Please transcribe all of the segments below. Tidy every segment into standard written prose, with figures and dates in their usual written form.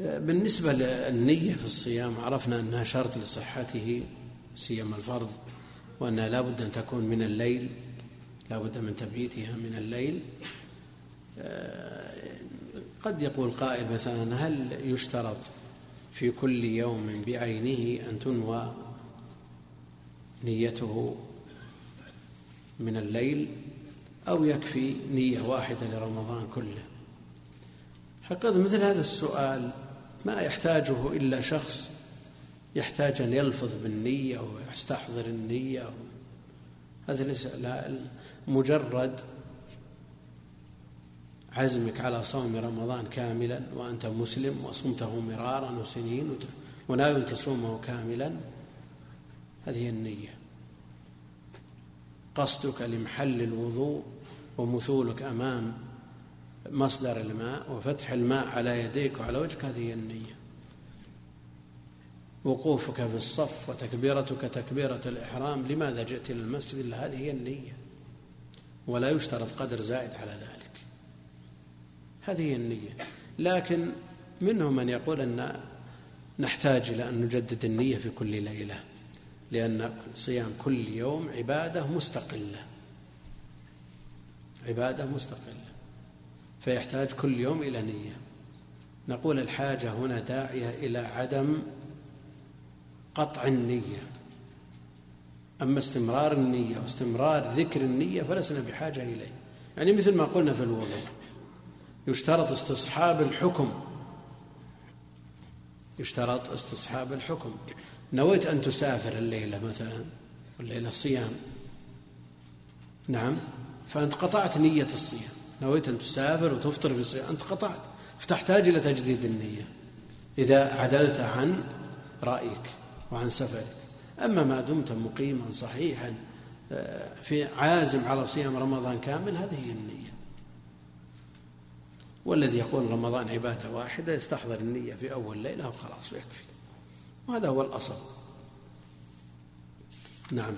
بالنسبة للنية في الصيام عرفنا أنها شرط لصحته سيما الفرض، وأنها لا بد أن تكون من الليل، لا بد من تبييتها من الليل. قد يقول قائل مثلا هل يشترط في كل يوم بعينه أن تنوى نيته من الليل أو يكفي نية واحدة لرمضان كله؟ حقيقة مثل هذا السؤال ما يحتاجه إلا شخص يحتاج أن يلفظ بالنية ويستحضر النية. هذا ليس مجرد عزمك على صوم رمضان كاملا وأنت مسلم وصمته مرارا وسنين وناوي تصومه كاملا، هذه النية. قصدك لمحل الوضوء ومثولك أمام مصدر الماء وفتح الماء على يديك وعلى وجهك، هذه النية. وقوفك في الصف وتكبيرتك تكبيرة الإحرام، لماذا جئت إلى المسجد؟ إلا هذه هي النية، ولا يشترط قدر زائد على ذلك، هذه هي النية. لكن منهم من يقول أن نحتاج إلى أن نجدد النية في كل ليلة، لأن صيام كل يوم عبادة مستقلة، عبادة مستقلة، فيحتاج كل يوم إلى نية. نقول الحاجة هنا داعية إلى عدم قطع النية، أما استمرار النية واستمرار ذكر النية فلسنا بحاجة إليه. يعني مثل ما قلنا في الوضوء يشترط استصحاب الحكم، يشترط استصحاب الحكم. نويت أن تسافر الليلة مثلا، والليلة صيام، نعم، فأنت قطعت نية الصيام، نويت أن تسافر وتفطر في الصيام، أنت قطعت، فتحتاج إلى تجديد النية إذا عدلت عن رأيك وعن سفرك. أما ما دمت مقيما صحيحا في عازم على صيام رمضان كامل، هذه هي النية. والذي يقول رمضان عبادة واحدة يستحضر النية في أول ليلة وخلاص ويكفي، وهذا هو الأصل. نعم.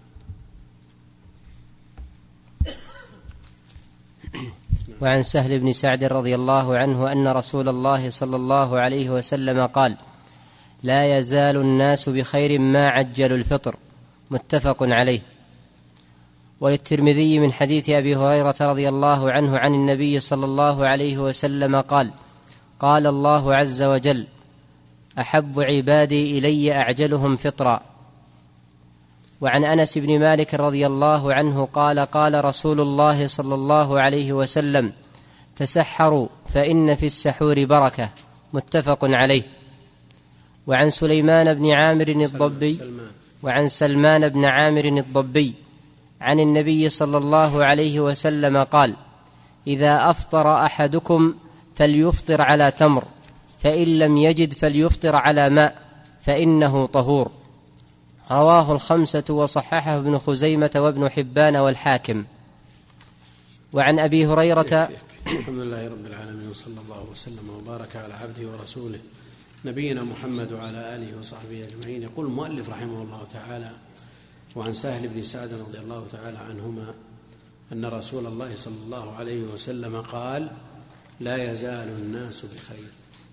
وعن سهل بن سعد رضي الله عنه أن رسول الله صلى الله عليه وسلم قال: لا يزال الناس بخير ما عجلوا الفطر، متفق عليه. وللترمذي من حديث أبي هريرة رضي الله عنه عن النبي صلى الله عليه وسلم قال: قال الله عز وجل: أحب عبادي إلي أعجلهم فطرا. وعن أنس بن مالك رضي الله عنه قال: قال رسول الله صلى الله عليه وسلم: تسحروا فإن في السحور بركة، متفق عليه. وعن سليمان بن عامر الضبي وعن سلمان بن عامر الضبي عن النبي صلى الله عليه وسلم قال: إذا أفطر أحدكم فليفطر على تمر، فإن لم يجد فليفطر على ماء، فإنه طهور. رواه الخمسة وصححه ابن خزيمة وابن حبان والحاكم. وعن أبي هريرة. الحمد لله رب العالمين، وصلى الله وسلم وبارك على عبده ورسوله نبينا محمد وعلى آله وصحبه أجمعين. يقول المؤلف رحمه الله تعالى: وعن سهل بن سعد رضي الله تعالى عنهما أن رسول الله صلى الله عليه وسلم قال: لا يزال الناس بخير،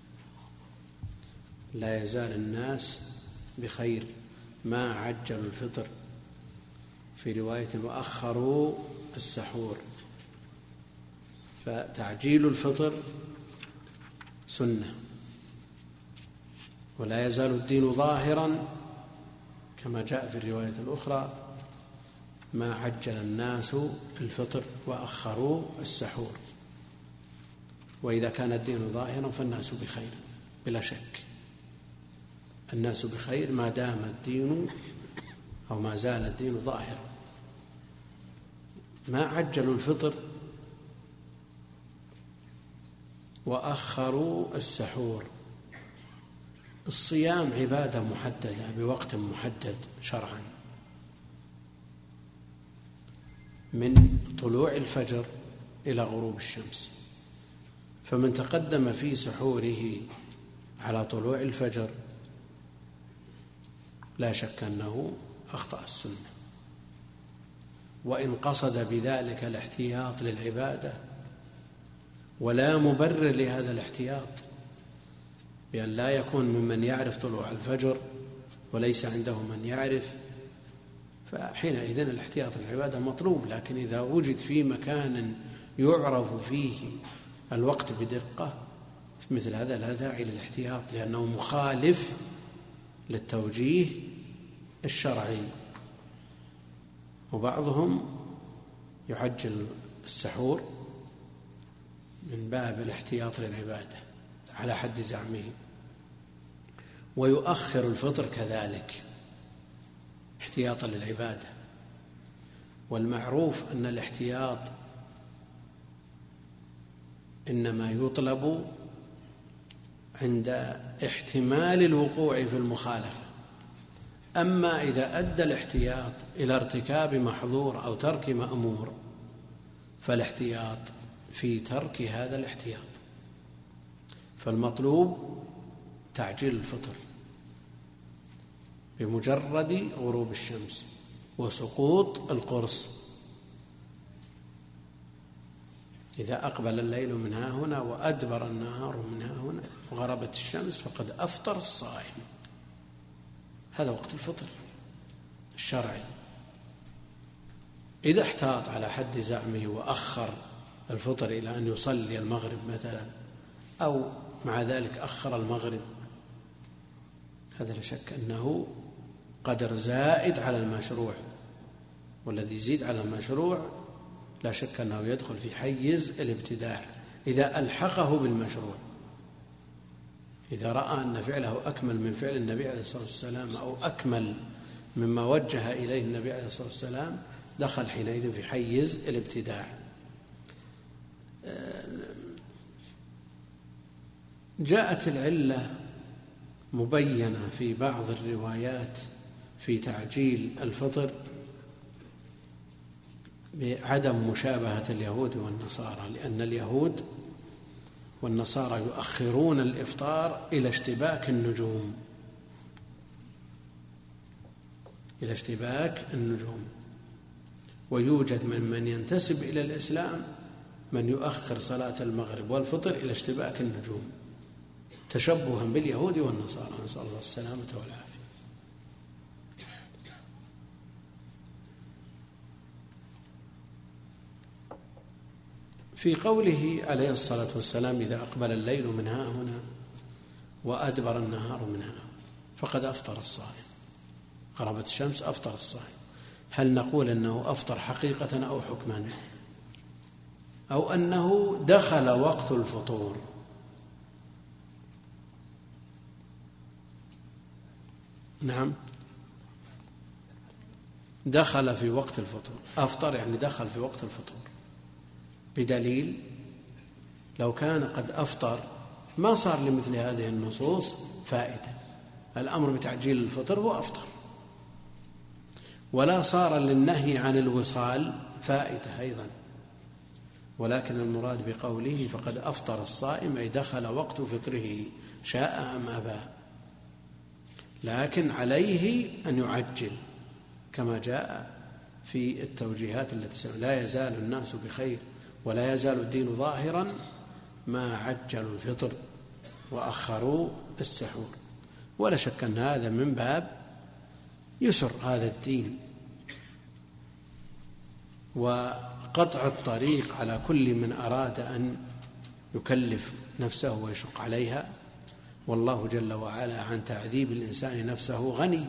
لا يزال الناس بخير ما عجلوا الفطر، في رواية وأخروا السحور. فتعجيل الفطر سنة، ولا يزال الدين ظاهرا كما جاء في الرواية الأخرى: ما عجل الناس الفطر وأخروا السحور. وإذا كان الدين ظاهرا فالناس بخير بلا شك، الناس بخير ما دام الدين أو ما زال الدين ظاهرا. ما عجلوا الفطر وأخروا السحور. الصيام عبادة محددة بوقت محدد شرعا، من طلوع الفجر إلى غروب الشمس، فمن تقدم في سحوره على طلوع الفجر لا شك أنه أخطأ السنة، وإن قصد بذلك الاحتياط للعبادة، ولا مبرر لهذا الاحتياط، بأن لا يكون ممن يعرف طلوع الفجر وليس عنده من يعرف، فحينئذ الاحتياط العبادة مطلوب. لكن إذا وجد في مكان يعرف فيه الوقت بدقة مثل هذا لا داعي للاحتياط، لأنه مخالف للتوجيه الشرعي. وبعضهم يعجل السحور من باب الاحتياط للعبادة على حد زعمه، ويؤخر الفطر كذلك احتياطا للعبادة. والمعروف أن الاحتياط إنما يطلب عند احتمال الوقوع في المخالفة. أما إذا أدى الاحتياط إلى ارتكاب محظور أو ترك مأمور فالاحتياط في ترك هذا الاحتياط. فالمطلوب تعجيل الفطر بمجرد غروب الشمس وسقوط القرص. إذا أقبل الليل من ها هنا وأدبر النهار من ها هنا وغربت الشمس فقد أفطر الصائم. هذا وقت الفطر الشرعي. إذا احتاط على حد زعمه وأخر الفطر إلى أن يصلي المغرب مثلا، أو مع ذلك أخر المغرب، هذا لا شك أنه قدر زائد على المشروع، والذي يزيد على المشروع لا شك أنه يدخل في حيز الابتداع إذا ألحقه بالمشروع. إذا رأى أن فعله أكمل من فعل النبي عليه الصلاة والسلام أو أكمل مما وجه إليه النبي عليه الصلاة والسلام دخل حينئذ في حيز الابتداع. جاءت العلة مبينة في بعض الروايات في تعجيل الفطر بعدم مشابهة اليهود والنصارى، لأن اليهود والنصارى يؤخرون الإفطار إلى اشتباك النجوم، إلى اشتباك النجوم. ويوجد من ينتسب إلى الإسلام من يؤخر صلاة المغرب والفطر إلى اشتباك النجوم تشبها باليهود والنصارى، نسأل الله السلامة والعافية. في قوله عليه الصلاة والسلام إذا أقبل الليل من ها هنا وأدبر النهار من ها فقد أفطر الصائم، غربت الشمس أفطر الصائم، هل نقول أنه أفطر حقيقة أو حكما، أو أنه دخل وقت الفطور؟ نعم، دخل في وقت الفطور. أفطر يعني دخل في وقت الفطور، بدليل لو كان قد أفطر ما صار لمثل هذه النصوص فائدة. الأمر بتعجيل الفطر هو أفطر، ولا صار للنهي عن الوصال فائدة أيضا. ولكن المراد بقوله فقد أفطر الصائم أي دخل وقت فطره شاء أم أبى، لكن عليه أن يعجل كما جاء في التوجيهات التي لا يزال الناس بخير ولا يزال الدين ظاهرا ما عجلوا الفطر وأخروا السحور. ولا شك أن هذا من باب يسر هذا الدين وقطع الطريق على كل من أراد أن يكلف نفسه ويشق عليها، والله جل وعلا عن تعذيب الإنسان نفسه غني.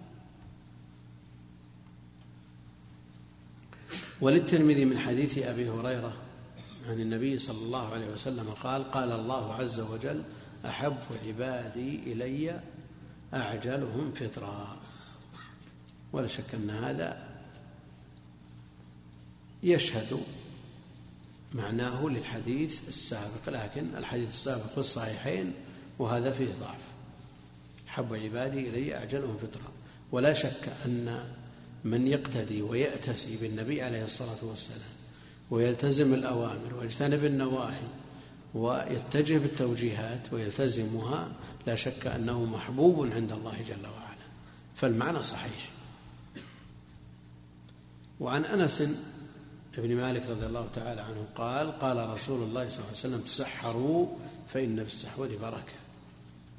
وللترمذي من حديث أبي هريرة عن النبي صلى الله عليه وسلم قال قال الله عز وجل أحب عبادي إلي أعجلهم فطرا. ولا شك أن هذا يشهد معناه للحديث السابق، لكن الحديث السابق في الصحيحين وهذا فيه ضعف. أحب عبادي إلي أعجلهم فطرا. ولا شك أن من يقتدي ويأتسي بالنبي عليه الصلاة والسلام ويلتزم الأوامر ويجتنب النواهي ويتجه بالتوجيهات ويلتزمها لا شك أنه محبوب عند الله جل وعلا، فالمعنى صحيح. وعن أنس ابن مالك رضي الله تعالى عنه قال قال رسول الله صلى الله عليه وسلم تسحروا فإن في السحور بركة.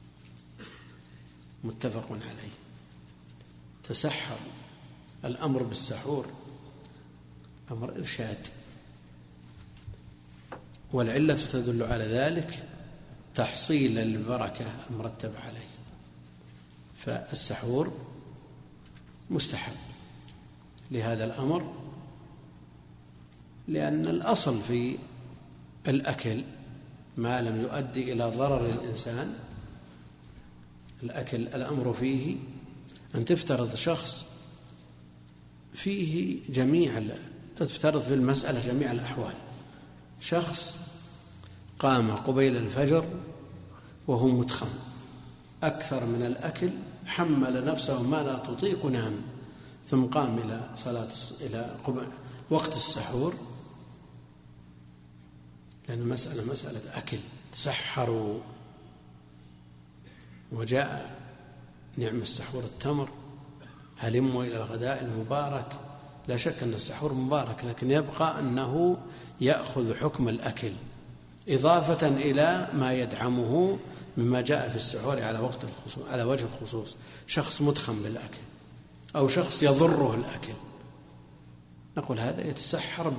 متفق عليه. تسحر، الأمر بالسحور أمر إرشاد، والعلة تدل على ذلك تحصيل البركة المرتب عليه. فالسحور مستحب لهذا الأمر، لأن الأصل في الأكل ما لم يؤدي إلى ضرر الإنسان. الأكل الأمر فيه أن تفترض شخص فيه تفترض في المسألة جميع الأحوال. شخص قام قبيل الفجر وهو متخم أكثر من الأكل، حمل نفسه ما لا تطيق نام، ثم قام إلى وقت السحور، لأن مسألة أكل، تسحروا. وجاء نعم السحور التمر، هلموا إلى الغداء المبارك. لا شك أن السحور مبارك، لكن يبقى أنه يأخذ حكم الأكل إضافة إلى ما يدعمه مما جاء في السحور على وجه الخصوص. شخص متخم بالأكل أو شخص يضره الأكل، نقول هذا يتسحر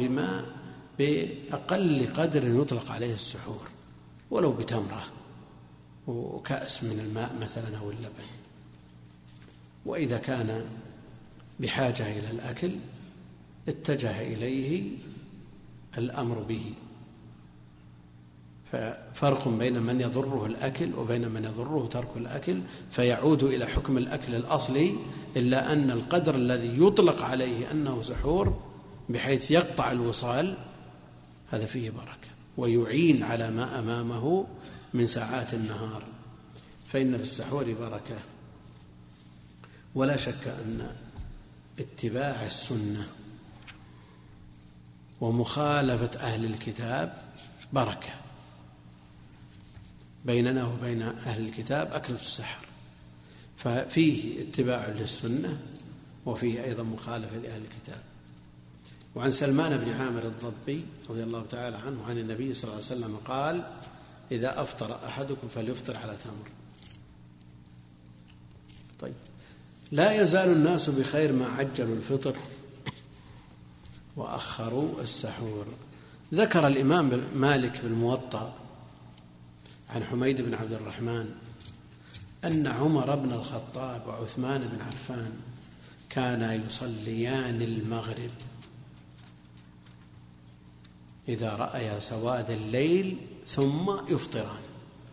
بأقل قدر يطلق عليه السحور، ولو بتمرة وكأس من الماء مثلا أو اللبن. وإذا كان بحاجة إلى الأكل اتجه إليه الأمر به. ففرق بين من يضره الأكل وبين من يضره ترك الأكل، فيعود إلى حكم الأكل الأصلي، إلا أن القدر الذي يطلق عليه أنه سحور بحيث يقطع الوصال هذا فيه بركة ويعين على ما أمامه من ساعات النهار، فإن في السحور بركة. ولا شك أن اتباع السنة ومخالفة أهل الكتاب بركة. بيننا وبين أهل الكتاب أكلة السحر، ففيه اتباع للسنة وفيه أيضا مخالفة لأهل الكتاب. وعن سلمان بن عامر الضبي رضي الله تعالى عنه عن النبي صلى الله عليه وسلم قال: إذا أفطر أحدكم فليفطر على تمر. طيب، لا يزال الناس بخير ما عجلوا الفطر وأخروا السحور. ذكر الإمام مالك بالموطأ عن حميد بن عبد الرحمن أن عمر بن الخطاب وعثمان بن عفان كانا يصليان المغرب إذا رأيا سواد الليل ثم يفطران.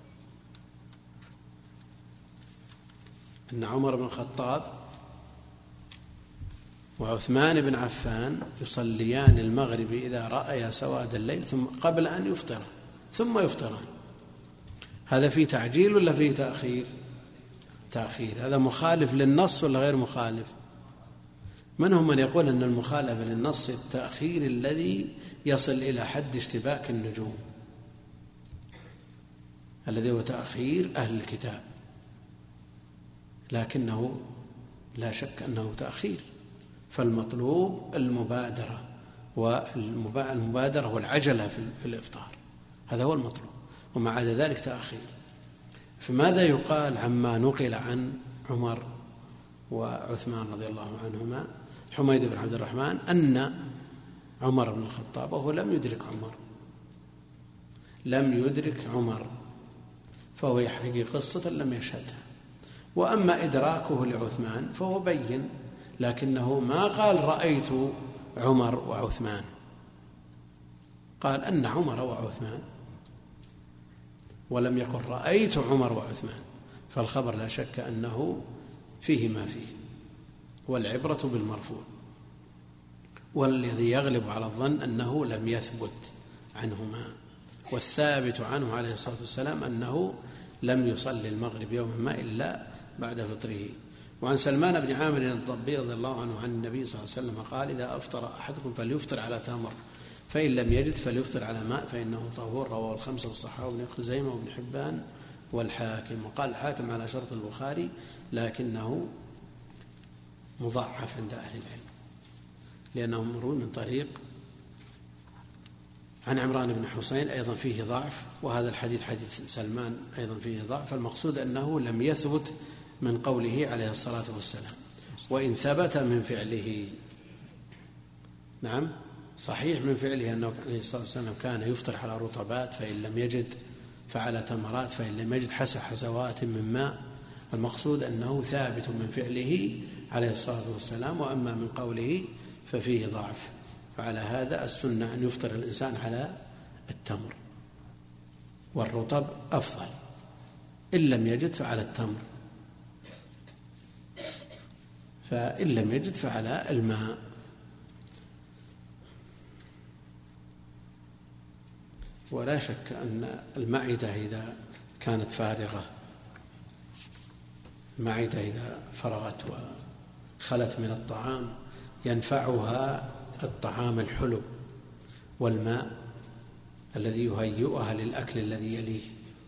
أن عمر بن الخطاب وعثمان بن عفان يصليان المغرب إذا رأيا سواد الليل ثم قبل أن يفطر ثم يفطران. هذا فيه تعجيل ولا فيه تأخير؟ تأخير. هذا مخالف للنص ولا غير مخالف؟ من هم من يقول أن المخالفة للنص التأخير الذي يصل إلى حد اشتباك النجوم، الذي هو تأخير أهل الكتاب، لكنه لا شك أنه تأخير. فالمطلوب المبادرة، والمبادرة والعجلة في الإفطار، هذا هو المطلوب، وما عدا ذلك تأخير. فماذا يقال عما نقل عن عمر وعثمان رضي الله عنهما؟ حميد بن عبد الرحمن أن عمر بن الخطاب وهو لم يدرك عمر، فهو يحكي قصة لم يشهدها. وأما إدراكه لعثمان فهو بين، لكنه ما قال رأيت عمر وعثمان، قال أن عمر وعثمان، ولم يقل رأيت عمر وعثمان. فالخبر لا شك أنه فيه ما فيه، والعبرة بالمرفوع. والذي يغلب على الظن أنه لم يثبت عنهما، والثابت عنه عليه الصلاة والسلام أنه لم يصلي المغرب يوما ما إلا بعد فطره. وعن سلمان بن عامر الضبي رضي الله عنه عن النبي صلى الله عليه وسلم قال: إذا أفطر أحدكم فليفطر على تمر، فإن لم يجد فليفطر على ماء فإنه طهور. رواه الخمسة والصحابة وابن خزيمة وابن حبان والحاكم. وقال الحاكم على شرط البخاري لكنه مضعف عند أهل العلم، لأنه مروي من طريق عن عمران بن حسين أيضا فيه ضعف، وهذا الحديث حديث سلمان أيضا فيه ضعف. فالمقصود أنه لم يثبت من قوله عليه الصلاة والسلام، وإن ثبت من فعله. نعم صحيح من فعله أنه عليه الصلاة والسلام كان يفطر على رطبات، فإن لم يجد فعلى تمرات، فإن لم يجد حسوات من ماء. المقصود أنه ثابت من فعله عليه الصلاة والسلام، وأما من قوله ففيه ضعف. فعلى هذا السنة أن يفطر الإنسان على التمر، والرطب أفضل، إن لم يجد فعلى التمر، فإن لم يجد فعلى الماء. ولا شك أن المعدة إذا كانت فارغة، المعدة إذا فرغت وخلت من الطعام ينفعها الطعام الحلو والماء الذي يهيئها للأكل الذي يليه.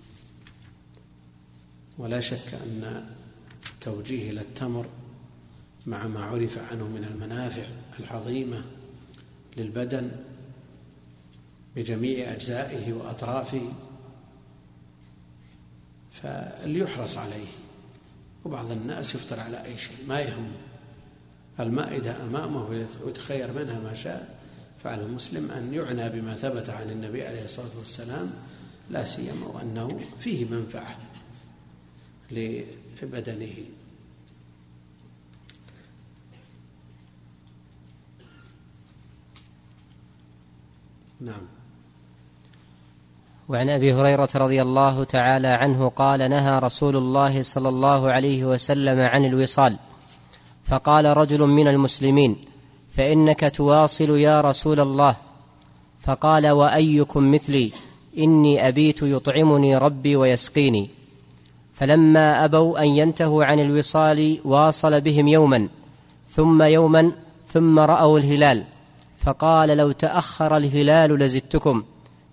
ولا شك أن توجيه إلى التمر مع ما عرف عنه من المنافع العظيمة للبدن بجميع أجزائه وأطرافه فليحرص عليه. وبعض الناس يفطر على أي شيء ما يهم، المائدة أمامه ويتخير منها ما شاء. فعلى المسلم أن يعنى بما ثبت عن النبي عليه الصلاة والسلام، لا سيما وأنه فيه منفعة لبدنه. نعم. وعن أبي هريرة رضي الله تعالى عنه قال: نهى رسول الله صلى الله عليه وسلم عن الوصال، فقال رجل من المسلمين: فإنك تواصل يا رسول الله. فقال: وأيكم مثلي؟ إني أبيت يطعمني ربي ويسقيني. فلما أبوا أن ينتهوا عن الوصال واصل بهم يوما ثم يوما ثم رأوا الهلال، فقال: لو تأخر الهلال لزدتكم،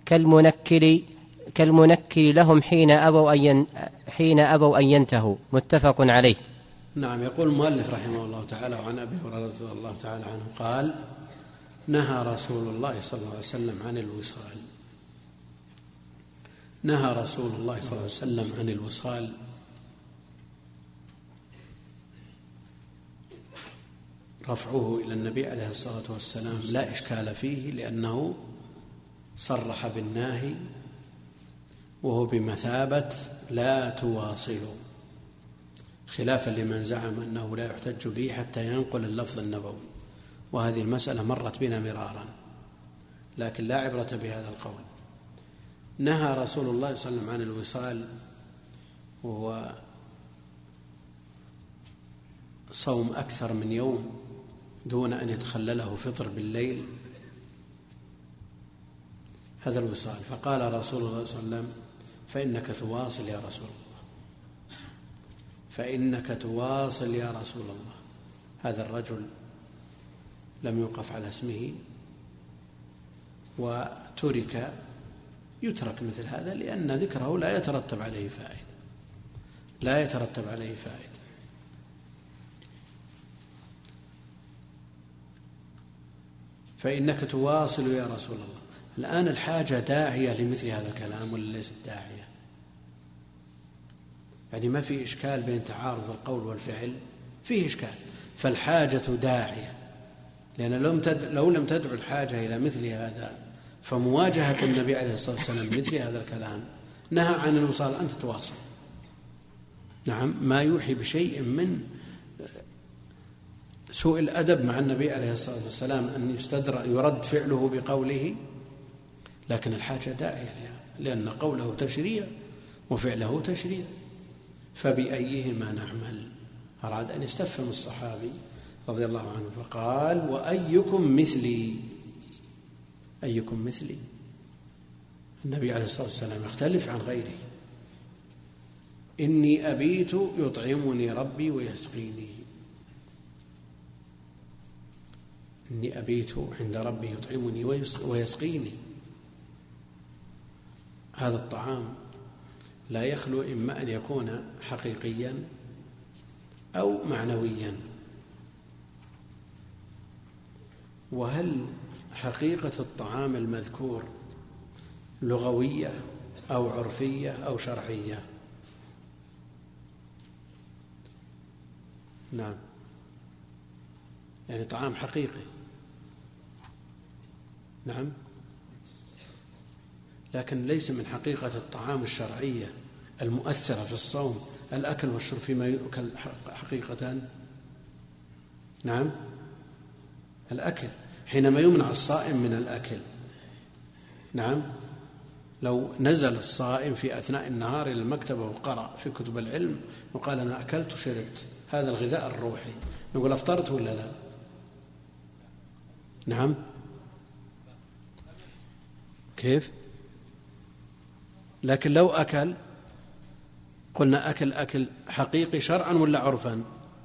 كالمنكر لهم حين أبوا أن ينتهوا. متفق عليه. نعم. يقول المؤلف رحمه الله تعالى: وعن أبي هريرة رضي الله تعالى عنه قال: نهى رسول الله صلى الله عليه وسلم عن الوصال. نهى رسول الله صلى الله عليه وسلم عن الوصال. رفعه إلى النبي عليه الصلاة والسلام لا إشكال فيه، لأنه صرح بالنهي، وهو بمثابة لا تواصلوا، خلافا لمن زعم أنه لا يحتج به حتى ينقل اللفظ النبوي. وهذه المسألة مرت بنا مرارا، لكن لا عبرة بهذا القول. نهى رسول الله صلى الله عليه وسلم عن الوصال، وهو صوم أكثر من يوم دون أن يتخلله فطر بالليل، هذا الوصال. فقال رسول الله صلى الله عليه وسلم: فإنك تواصل يا رسول الله، فإنك تواصل يا رسول الله. هذا الرجل لم يوقف على اسمه، يترك مثل هذا لأن ذكره لا يترتب عليه فائدة. فإنك تواصل يا رسول الله. الآن الحاجة داعية لمثل هذا الكلام ولا ليست داعية؟ يعني ما في إشكال بين تعارض القول والفعل، فيه إشكال. فالحاجة داعية، لأن لو لم تدعو الحاجة إلى مثل هذا فمواجهة النبي عليه الصلاة والسلام مثل هذا الكلام. نهى عن الوصال، أنت تواصل. نعم، ما يوحي بشيء من سوء الأدب مع النبي عليه الصلاة والسلام أن يرد فعله بقوله، لكن الحاجة داعية لأن قوله تشريع وفعله تشريع، فبأيهما نعمل؟ أراد أن يستفهم الصحابي رضي الله عنه فقال: وأيكم مثلي؟ أيكم مثلي؟ النبي عليه الصلاة والسلام يختلف عن غيره. إني أبيت يطعمني ربي ويسقيني. إني أبيت عند ربي يطعمني ويسقيني. هذا الطعام لا يخلو إما أن يكون حقيقيا أو معنويا. وهل حقيقة الطعام المذكور لغوية أو عرفية أو شرعية؟ نعم، يعني طعام حقيقي. نعم، لكن ليس من حقيقة الطعام الشرعية المؤثرة في الصوم الأكل والشرب فيما يؤكل حقيقة. نعم، الأكل حينما يمنع الصائم من الأكل. نعم، لو نزل الصائم في أثناء النهار إلى المكتبة وقرأ في كتب العلم وقال أنا أكلت وشربت، هذا الغذاء الروحي، نقول أفطرت ولا لا؟ نعم، كيف؟ لكن لو أكل قلنا أكل حقيقي شرعا ولا عرفا؟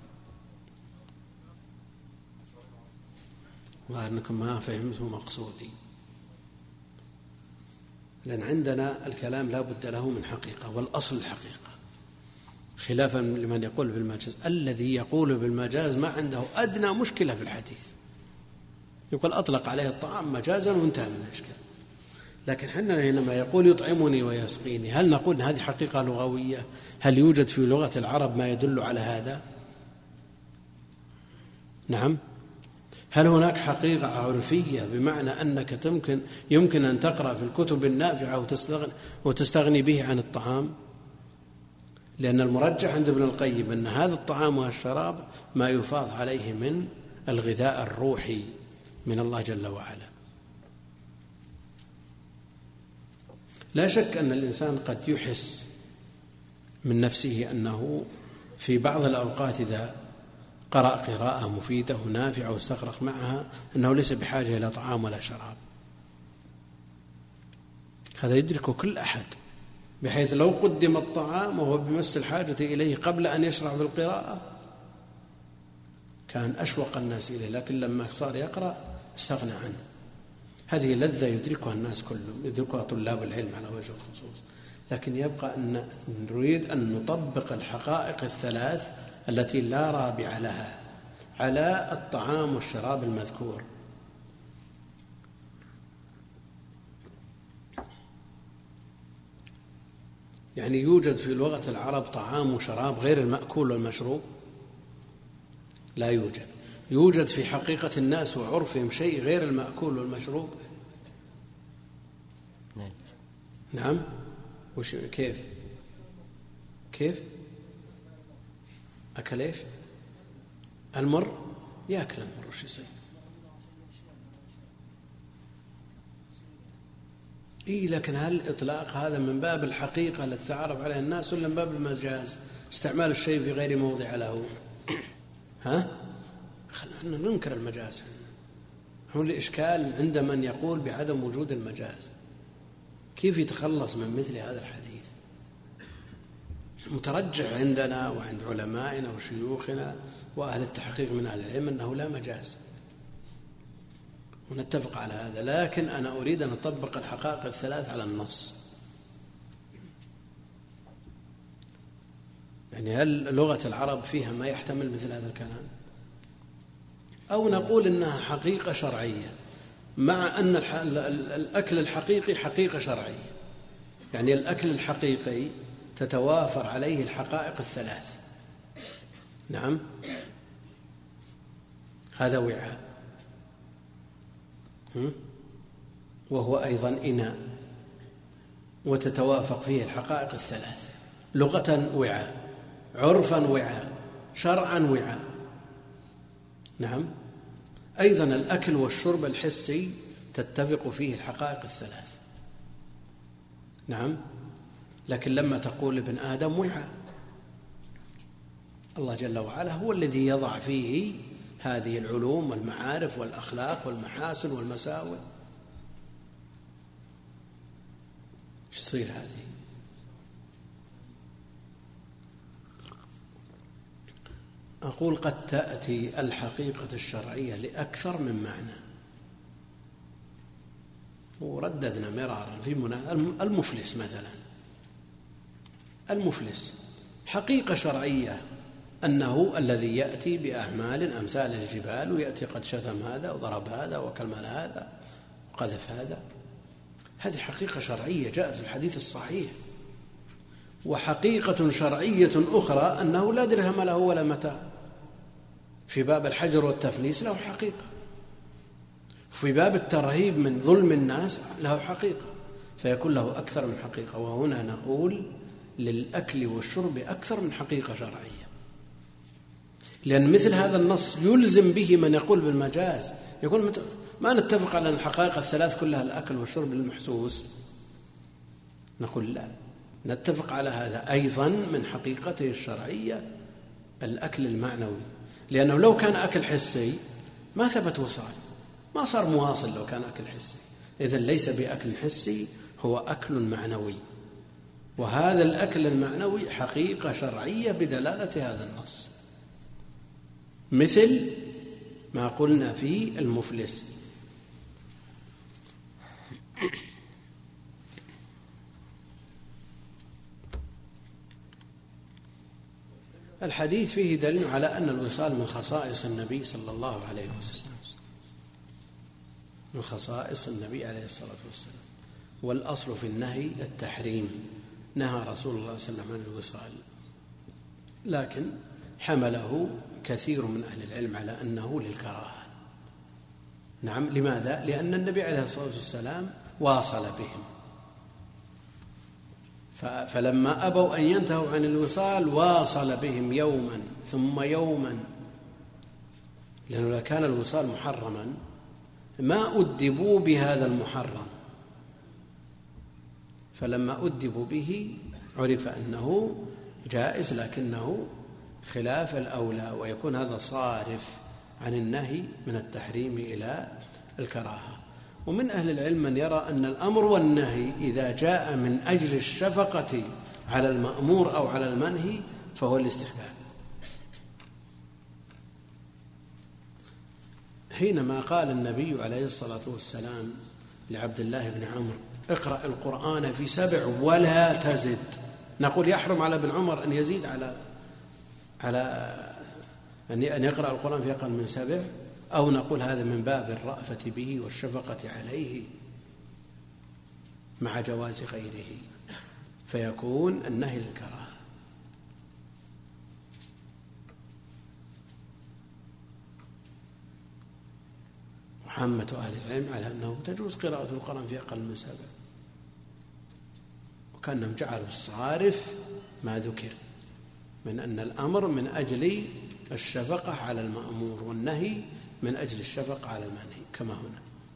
وأنكم ما فهمتوا مقصودي، لأن عندنا الكلام لا بد له من حقيقة، والأصل الحقيقة، خلافا لمن يقول بالمجاز. الذي يقول بالمجاز ما عنده أدنى مشكلة في الحديث، يقول أطلق عليه الطعام مجازا وانتهى من الإشكال. لكن حنا حينما يقول يطعمني ويسقيني، هل نقول هذه حقيقة لغوية؟ هل يوجد في لغة العرب ما يدل على هذا؟ نعم، هل هناك حقيقة عرفية بمعنى أنك يمكن أن تقرأ في الكتب النافعة وتستغني به عن الطعام؟ لأن المرجح عند ابن القيم أن هذا الطعام والشراب ما يفاض عليه من الغذاء الروحي من الله جل وعلا. لا شك أن الإنسان قد يحس من نفسه أنه في بعض الأوقات إذا قرأ قراءة مفيدة ونافعة واستغرق معها أنه ليس بحاجة إلى طعام ولا شراب. هذا يدركه كل أحد، بحيث لو قدم الطعام وهو بمس الحاجة إليه قبل أن يشرع في القراءة كان أشوق الناس إليه، لكن لما صار يقرأ استغنى عنه. هذه لذة يدركها الناس كلهم، يدركها طلاب العلم على وجه الخصوص. لكن يبقى أن نريد أن نطبق الحقائق الثلاث التي لا رابع لها على الطعام والشراب المذكور. يعني يوجد في لغة العرب طعام وشراب غير المأكول والمشروب؟ لا يوجد. يوجد في حقيقة الناس وعرفهم شيء غير المأكول والمشروب؟ نعم. كيف أكل إيش؟ المر؟ يأكل المر وش يصير؟ لكن هل إطلاق هذا من باب الحقيقة التي تعرف عليها الناس ولا من باب المجاز، استعمال الشيء في غير موضع له؟ خلينا ننكر المجاز. هو الإشكال عند من يقول بعدم وجود المجاز، كيف يتخلص من مثل هذا الحديث؟ مترجح عندنا وعند علمائنا وشيوخنا وأهل التحقيق من أهل العلم أنه لا مجاز، ونتفق على هذا. لكن أنا أريد أن أطبق الحقائق الثلاث على النص. يعني هل لغة العرب فيها ما يحتمل مثل هذا الكلام؟ أو نقول إنها حقيقة شرعية، مع أن الأكل الحقيقي حقيقة شرعية. يعني الأكل الحقيقي تتوافر عليه الحقائق الثلاث. نعم، هذا وعاء، وهو أيضا إناء، وتتوافق فيه الحقائق الثلاث: لغة وعاء، عرفا وعاء، شرعا وعاء. نعم، أيضا الأكل والشرب الحسي تتفق فيه الحقائق الثلاث. نعم، لكن لما تقول ابن آدم وعاء، الله جل وعلا هو الذي يضع فيه هذه العلوم والمعارف والأخلاق والمحاسن والمساوئ. ايش تصير هذه؟ أقول قد تأتي الحقيقة الشرعية لأكثر من معنى، ورددنا مرارا في المفلس مثلا. المفلس حقيقة شرعية أنه الذي يأتي بأعمال أمثال الجبال، ويأتي قد شتم هذا وضرب هذا وكلمل هذا وقذف هذا. هذه حقيقة شرعية جاءت في الحديث الصحيح. وحقيقة شرعية أخرى أنه لا درهم له ولا متاع، في باب الحجر والتفليس له حقيقة، في باب الترهيب من ظلم الناس له حقيقة، فيكون له أكثر من حقيقة. وهنا نقول للأكل والشرب أكثر من حقيقة شرعية، لأن مثل هذا النص يلزم به من يقول بالمجاز، يقول ما نتفق على الحقائق الثلاث كلها الأكل والشرب المحسوس، نقول لا، نتفق على هذا أيضا من حقيقته الشرعية الأكل المعنوي، لأنه لو كان أكل حسي ما ثبت وصال، ما صار مواصل لو كان أكل حسي، إذن ليس بأكل حسي، هو أكل معنوي، وهذا الأكل المعنوي حقيقة شرعية بدلالة هذا النص، مثل ما قلنا في المفلس. الحديث فيه دليل على أن الوصال من خصائص النبي صلى الله عليه وسلم، من خصائص النبي عليه الصلاة والسلام، والأصل في النهي التحريم، نهى رسول الله صلى الله عليه وسلم عن الوصال، لكن حمله كثير من أهل العلم على أنه للكراهة. نعم، لماذا؟ لأن النبي عليه الصلاة والسلام واصل بهم، فلما أبوا أن ينتهوا عن الوصال واصل بهم يوما ثم يوما، لأنه لو كان الوصال محرما ما أدبوا بهذا المحرم، فلما أدبوا به عرف أنه جائز، لكنه خلاف الأولى، ويكون هذا صارف عن النهي من التحريم إلى الكراهة. ومن أهل العلم من يرى أن الأمر والنهي إذا جاء من أجل الشفقة على المأمور أو على المنهي فهو الاستحباب. حينما قال النبي عليه الصلاة والسلام لعبد الله بن عمرو اقرأ القرآن في 7 ولا تزد، نقول يحرم على ابن عمر أن يزيد على أن يقرأ القرآن في أقل من 7، أو نقول هذا من باب الرأفة به والشفقة عليه مع جواز غيره، فيكون النهي للكراهة. وعامة أهل العلم على أنه تجوز قراءة القرآن في أقل من 7، وكأنهم جعلوا الصارف ما ذكر من أن الأمر من أجل الشفقة على المأمور والنهي من أجل الشفقة على المنهي كما هنا.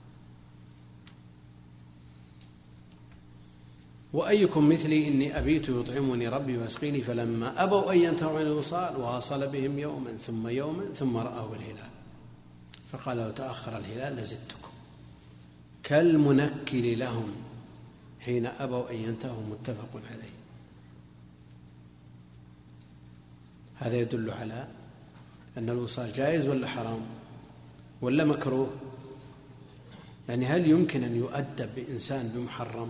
وأيكم مثلي إني أبيت يطعمني ربي ويسقيني، فلما أبوا أن ينتهوا عن الوصال واصل بهم يوما ثم يوما ثم رأوا الهلال فقال لو تأخر الهلال لزدتكم، كالمنكل لهم حين أبوا أن ينتهوا، متفق عليه. هذا يدل على أن الوصال جائز ولا حرام ولا مكروه؟ يعني هل يمكن أن يؤدب بإنسان بمحرم؟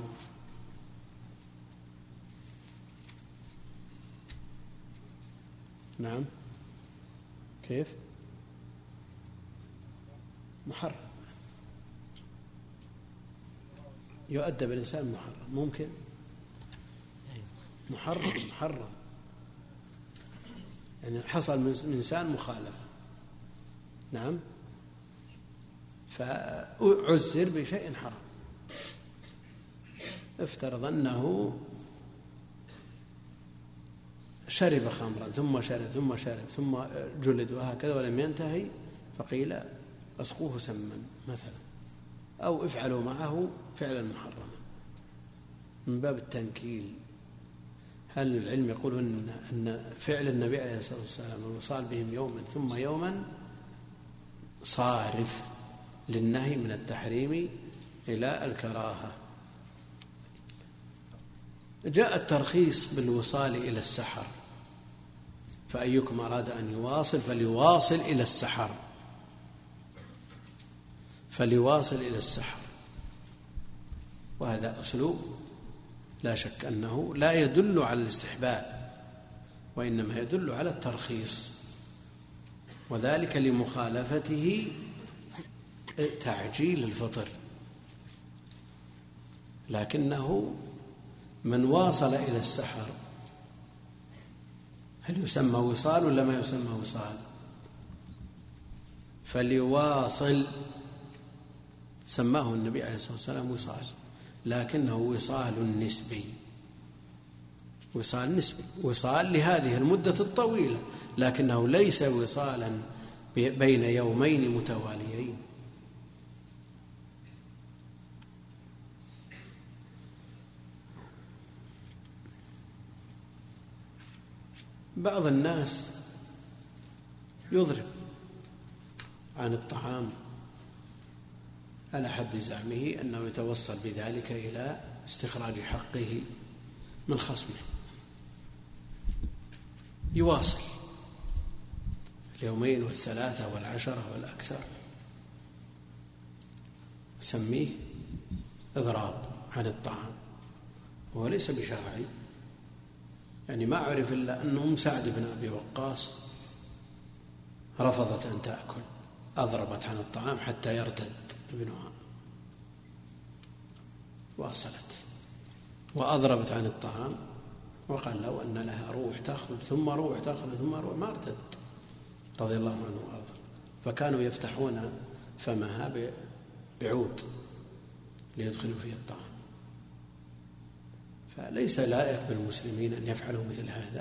نعم، كيف؟ محرم، يؤدب الإنسان محرم، ممكن محرم يعني حصل من إنسان مخالفة، نعم، فأعزر بشيء حرام، افترض أنه شرب خمرا ثم شرب ثم جلد وهكذا ولم ينتهي، فقيل أسقوه سما مثلا، أو افعلوا معه فعلا محرما من باب التنكيل. هل العلم يقول أن فعل النبي عليه الصلاة والسلام الوصال بهم يوما ثم يوما صارف للنهي من التحريم إلى الكراهة؟ جاء الترخيص بالوصال إلى السحر، فأيكم أراد أن يواصل فليواصل إلى السحر، وهذا أسلوب لا شك أنه لا يدل على الاستحباب، وإنما يدل على الترخيص، وذلك لمخالفته تعجيل الفطر، لكنه من واصل إلى السحر هل يسمى وصال ولا ما يسمى وصال؟ فليواصل، سماه النبي عليه الصلاة والسلام وصال، لكنه وصال نسبي، وصال نسبي، وصال لهذه المدة الطويلة، لكنه ليس وصالا بين يومين متواليين. بعض الناس يضرب عن الطعام على حد زعمه أنه يتوصل بذلك إلى استخراج حقه من خصمه، يواصل اليومين والثلاثة والعشرة والأكثر، يسميه إضراب عن الطعام، وهو ليس بشرعي. يعني ما عرف إلا أنه سعد بن أبي وقاص رفضت أن تأكل، أضربت عن الطعام حتى يرتد ابنها، واصلت وأضربت عن الطعام، وقال لو أن لها روح تخرج ثم روح تخرج ثم روح ما ارتد رضي الله عنه وأرضاه. فكانوا يفتحون فمها بعود ليدخلوا فيه الطعام. فليس لائق بالمسلمين أن يفعلوا مثل هذا،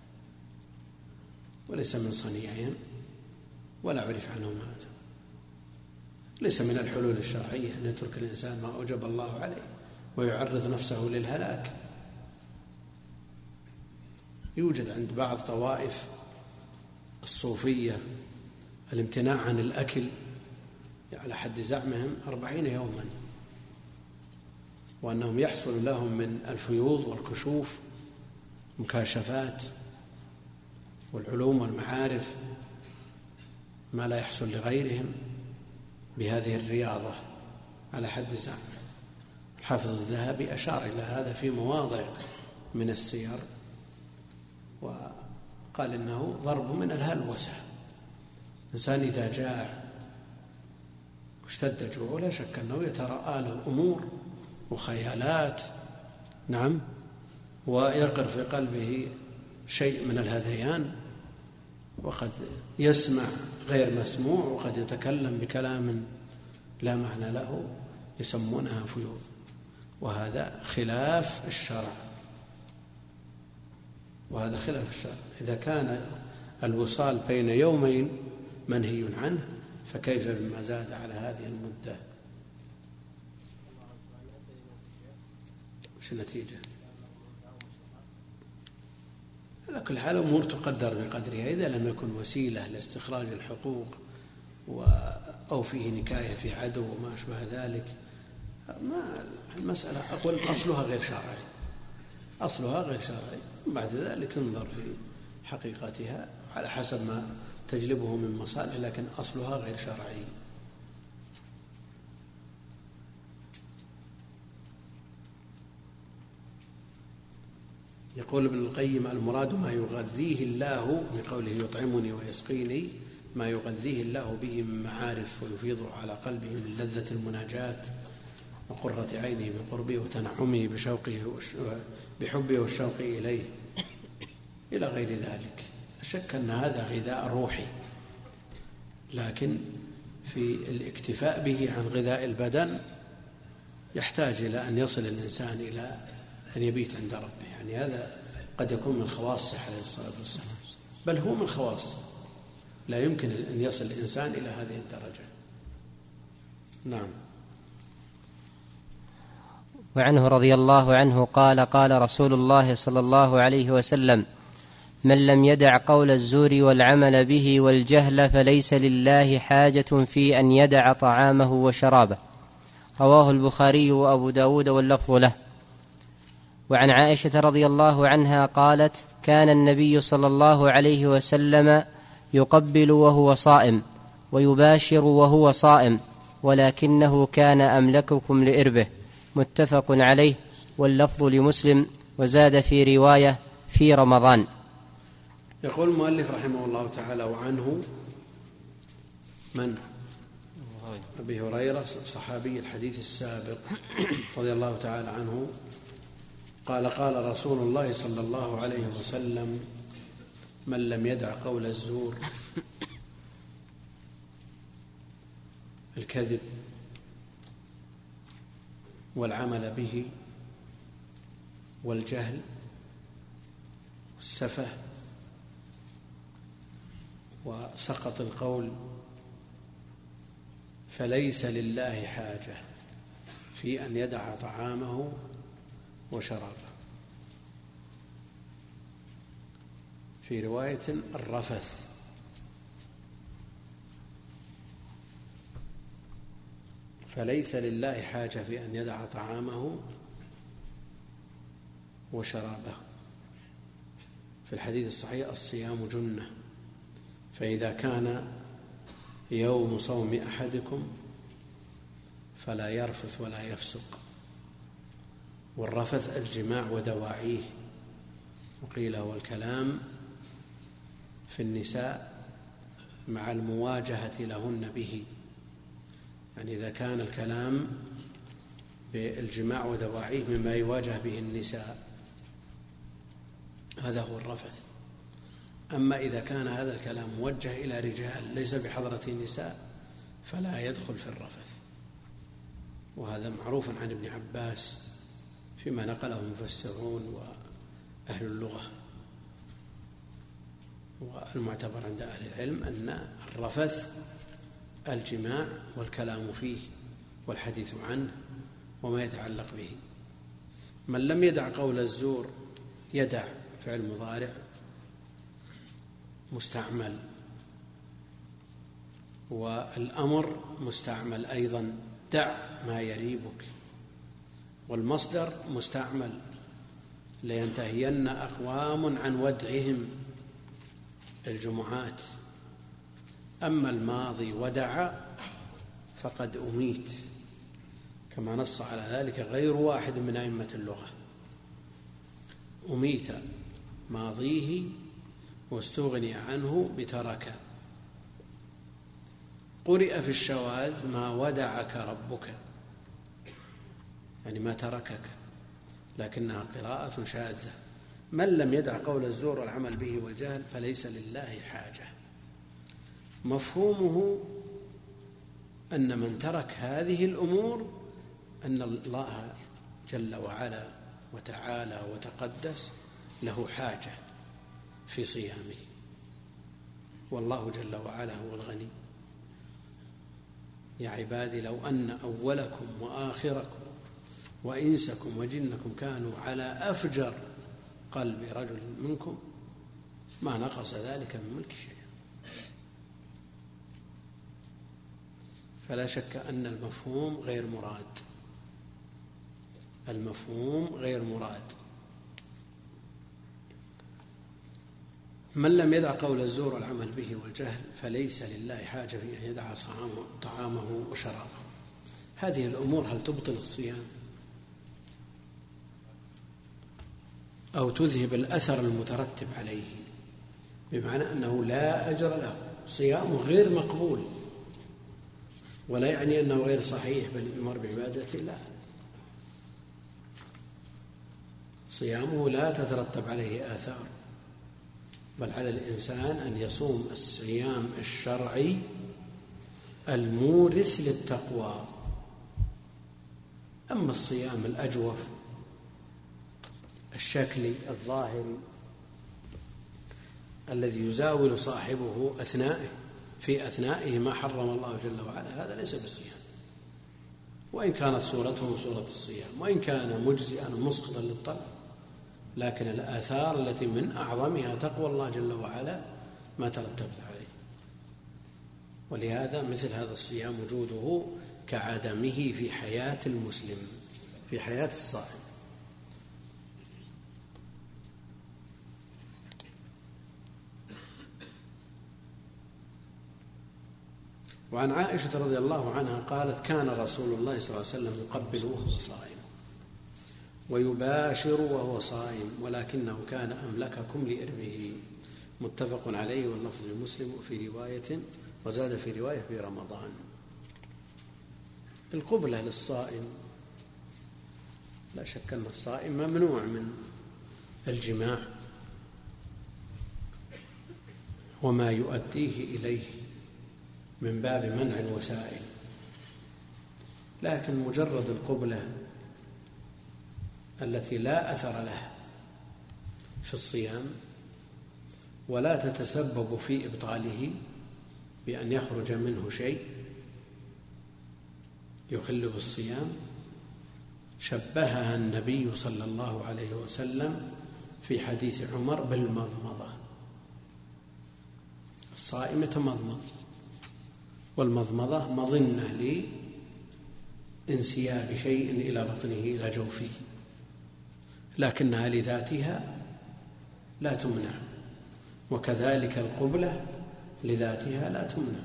وليس من صنيعهم، ولا عرف عنهم هذا. ليس من الحلول الشرعية أن يترك الإنسان ما أوجب الله عليه ويعرض نفسه للهلاك. يوجد عند بعض طوائف الصوفية الامتناع عن الأكل على حد زعمهم 40 يوما، وأنهم يحصل لهم من الفيوض والكشوف مكاشفات والعلوم والمعارف ما لا يحصل لغيرهم بهذه الرياضة على حد زعمه. الحافظ الذهبي أشار إلى هذا في مواضع من السير، وقال إنه ضرب من الهلوسة. الإنسان إذا جاع واشتد جوعه لا شك أنه يترأى له أمور وخيالات، نعم، ويقر في قلبه شيء من الهذيان، وقد يسمع غير مسموع، وقد يتكلم بكلام لا معنى له يسمونها فيوض، وهذا خلاف الشرع، وهذا خلاف الشرع. إذا كان الوصال بين يومين منهي عنه، فكيف بما زاد على هذه المدة؟ وش النتيجة؟ على كل حال الأمور تقدر بقدرها. إذا لم يكن وسيلة لاستخراج الحقوق أو فيه نكاية في عدو وما أشبه ذلك، ما المسألة أقول أصلها غير شرعي، أصلها غير شرعي. بعد ذلك انظر في حقيقتها على حسب ما تجلبه من مصالح، لكن أصلها غير شرعي. يقول ابن القيم: المراد ما يغذيه الله، بقوله يطعمني ويسقيني، ما يغذيه الله به من معارف ويفيض على قلبه من لذة المناجاة وقرة عينه بقربه وتنعمه بحبه والشوق إليه إلى غير ذلك. لا شك أن هذا غذاء روحي، لكن في الاكتفاء به عن غذاء البدن يحتاج إلى أن يصل الإنسان إلى أن يبيت عند ربه. يعني هذا قد يكون من خواصه عليه الصلاة والسلام، بل هو من خواصه، لا يمكن أن يصل الإنسان إلى هذه الدرجة. نعم. وعنه رضي الله عنه قال: قال رسول الله صلى الله عليه وسلم: من لم يدع قول الزور والعمل به والجهل فليس لله حاجة في أن يدع طعامه وشرابه. رواه البخاري وأبو داود واللفظ له. وعن عائشة رضي الله عنها قالت: كان النبي صلى الله عليه وسلم يقبل وهو صائم ويباشر وهو صائم، ولكنه كان أملككم لإربه. متفق عليه، واللفظ لمسلم، وزاد في رواية: في رمضان. يقول المؤلف رحمه الله تعالى: وعنه من؟ أبي هريرة صحابي الحديث السابق رضي الله تعالى عنه قال: قال رسول الله صلى الله عليه وسلم: من لم يدع قول الزور الكذب والعمل به والجهل والسفه وسقط القول، فليس لله حاجة في أن يدع طعامه وشرابه. في رواية الرفث، فليس لله حاجة في أن يدع طعامه وشرابه. في الحديث الصحيح: الصيام جنة، فإذا كان يوم صوم أحدكم فلا يرفث ولا يفسق. والرفث الجماع ودواعيه، وقيل هو الكلام في النساء مع المواجهة لهن به، يعني إذا كان الكلام بالجماع ودواعيه مما يواجه به النساء هذا هو الرفث. أما إذا كان هذا الكلام موجه إلى رجال ليس بحضرة نساء فلا يدخل في الرفث. وهذا معروف عن ابن عباس فيما نقله المفسرون وأهل اللغة. والمعتبر عند أهل العلم أن الرفث الجماع والكلام فيه والحديث عنه وما يتعلق به. من لم يدع قول الزور، يدع فعل مضارع مستعمل، والأمر مستعمل أيضا: دع ما يريبك. والمصدر مستعمل: لينتهين أقوام عن ودعهم الجمعات. أما الماضي ودع فقد أميت، كما نص على ذلك غير واحد من أئمة اللغة. أميت ماضيه واستغني عنه بترك. قرئ في الشواذ: ما ودعك ربك، يعني ما تركك، لكنها قراءة شاذة. من لم يدع قول الزور والعمل به والجهل فليس لله حاجة. مفهومه أن من ترك هذه الأمور أن الله جل وعلا وتعالى وتقدس له حاجة في صيامه، والله جل وعلا هو الغني. يا عبادي لو أن أولكم وآخركم وإنسكم وجنكم كانوا على أفجر قلب رجل منكم ما نقص ذلك من ملك شيء. فلا شك أن المفهوم غير مراد. المفهوم غير مراد. من لم يدع قول الزور والعمل به والجهل فليس لله حاجة في أن يدع طعامه وشرابه. هذه الأمور هل تبطل الصيام أو تذهب الأثر المترتب عليه، بمعنى أنه لا أجر له، صيامه غير مقبول، ولا يعني أنه غير صحيح بل يمر بعبادة الله. صيامه لا تترتب عليه آثار، بل على الإنسان أن يصوم الصيام الشرعي المورث للتقوى. أما الصيام الأجوف الشكلي الظاهري الذي يزاول صاحبه في أثنائه ما حرم الله جل وعلا، هذا ليس بصيام، وإن كانت صورته صورة الصيام، وإن كان مجزئا ومسقطا للطلب، لكن الآثار التي من أعظمها تقوى الله جل وعلا ما ترتبت عليه. ولهذا مثل هذا الصيام وجوده كعدمه في حياة المسلم، في حياة الصائم. وعن عائشة رضي الله عنها قالت: كان رسول الله صلى الله عليه وسلم يقبل وهو صائم ويباشر وهو صائم، ولكنه كان أملككم لإربه. متفق عليه واللفظ لمسلم. وفي رواية وزاد في رواية في رمضان. القبلة للصائم لا شك أن الصائم ممنوع من الجماع وما يؤديه إليه من باب منع الوسائل، لكن مجرد القبلة التي لا أثر لها في الصيام ولا تتسبب في إبطاله بأن يخرج منه شيء يخل بالصيام، شبهها النبي صلى الله عليه وسلم في حديث عمر بالمضمضة. الصائم يتمضمض، والمضمضة مظنة لانسياب شيء إلى بطنه إلى جوفه، لكنها لذاتها لا تمنع، وكذلك القبلة لذاتها لا تمنع،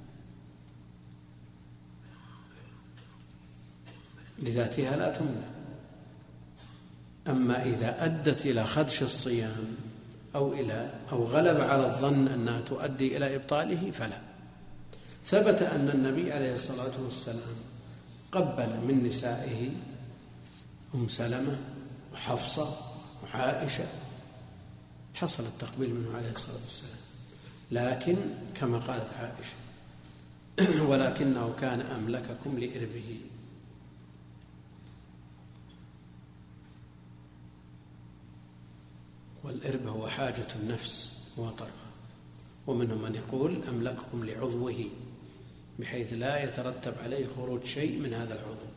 لذاتها لا تمنع. أما إذا أدت إلى خدش الصيام أو غلب على الظن أنها تؤدي إلى إبطاله فلا. ثبت أن النبي عليه الصلاة والسلام قبل من نسائه أم سلمة وحفصة وعائشة، حصل التقبيل منه عليه الصلاة والسلام، لكن كما قالت عائشة ولكنه كان أملككم لإربه. والإرب هو حاجة النفس وطرها، ومنهم من يقول أملككم لعضوه بحيث لا يترتب عليه خروج شيء من هذا العضو.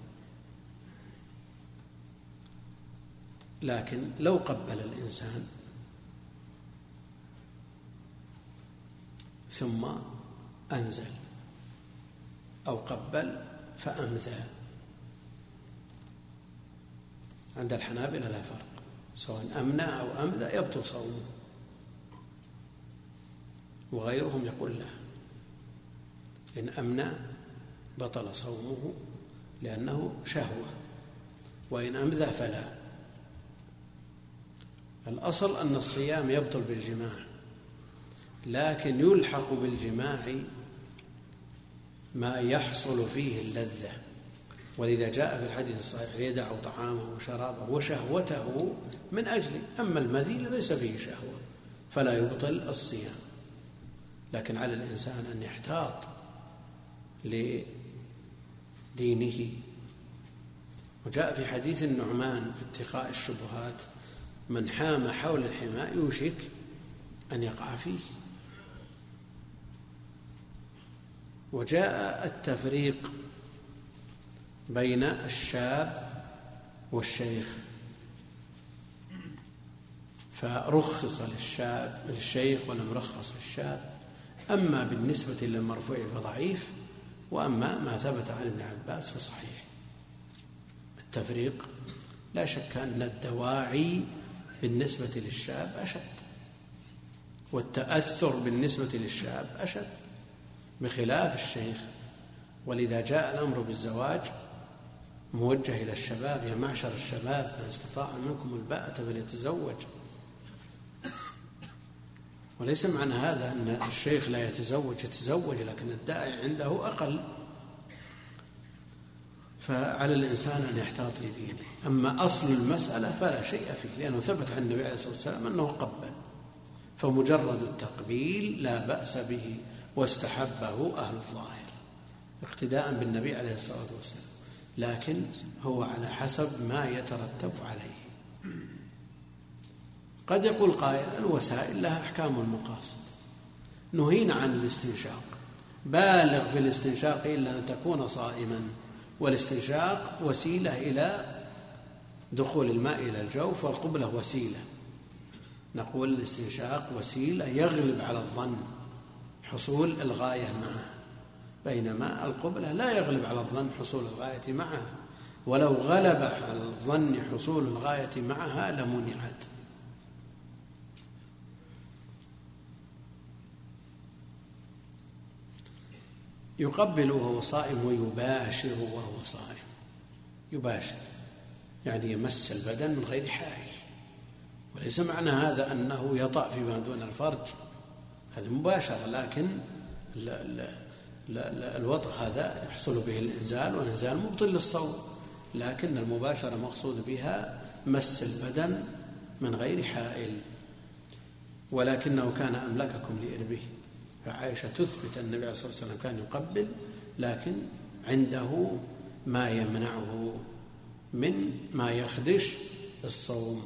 لكن لو قبل الإنسان ثم أنزل أو قبل فأمذى، عند الحنابلة لا فرق، سواء أمنى أو أمذى يبطل صومه، وغيرهم يقول لا، إن أمنى بطل صومه لأنه شهوة، وإن أمذى فلا. الأصل أن الصيام يبطل بالجماع، لكن يلحق بالجماع ما يحصل فيه اللذة، ولذا جاء في الحديث الصحيح يدع طعامه وشرابه وشهوته من أجله، أما المذي ليس فيه شهوة فلا يبطل الصيام. لكن على الإنسان أن يحتاط لدينه. وجاء في حديث النعمان في اتقاء الشبهات: من حام حول الحماء يوشك أن يقع فيه. وجاء التفريق بين الشاب والشيخ، فرخص للشيخ ولم رخص للشاب. أما بالنسبة للمرفوع فضعيف، وأما ما ثبت عن ابن عباس فصحيح. التفريق لا شك أن الدواعي بالنسبة للشاب أشد، والتأثر بالنسبة للشاب أشد بخلاف الشيخ. ولذا جاء الأمر بالزواج موجه إلى الشباب: يا معشر الشباب من استطاع منكم الباءة فليتزوج. وليس معنى هذا أن الشيخ لا يتزوج، لكن الداعي عنده أقل، فعلى الإنسان أن يحتاط لدينه. أما أصل المسألة فلا شيء فيه، لأنه ثبت عن النبي عليه الصلاة والسلام أنه قبل، فمجرد التقبيل لا بأس به، واستحبه أهل الظاهر اقتداء بالنبي عليه الصلاة والسلام، لكن هو على حسب ما يترتب عليه. قد يقول قائل: الوسائل لها أحكام المقاصد، نهينا عن الاستنشاق، بالغ في الاستنشاق إلا أن تكون صائما، والاستنشاق وسيلة إلى دخول الماء إلى الجوف، والقبلة وسيلة. نقول الاستنشاق وسيلة يغلب على الظن حصول الغاية معه، بينما القبلة لا يغلب على الظن حصول الغاية معها، ولو غلب على الظن حصول الغاية معها لمنعت. يقبل وهو صائم ويباشر وهو صائم. يباشر يعني يمس البدن من غير حائل، وليس معنى هذا أنه يطأ فيما دون الفرج، هذا مباشرة، لكن الوطء هذا يحصل به الإنزال، والإنزال مبطل للصوم، لكن المباشرة مقصود بها مس البدن من غير حائل. ولكنه كان أملككم لإربه، فعائشة تثبت أن النبي صلى الله عليه وسلم كان يقبل، لكن عنده ما يمنعه من ما يخدش الصوم.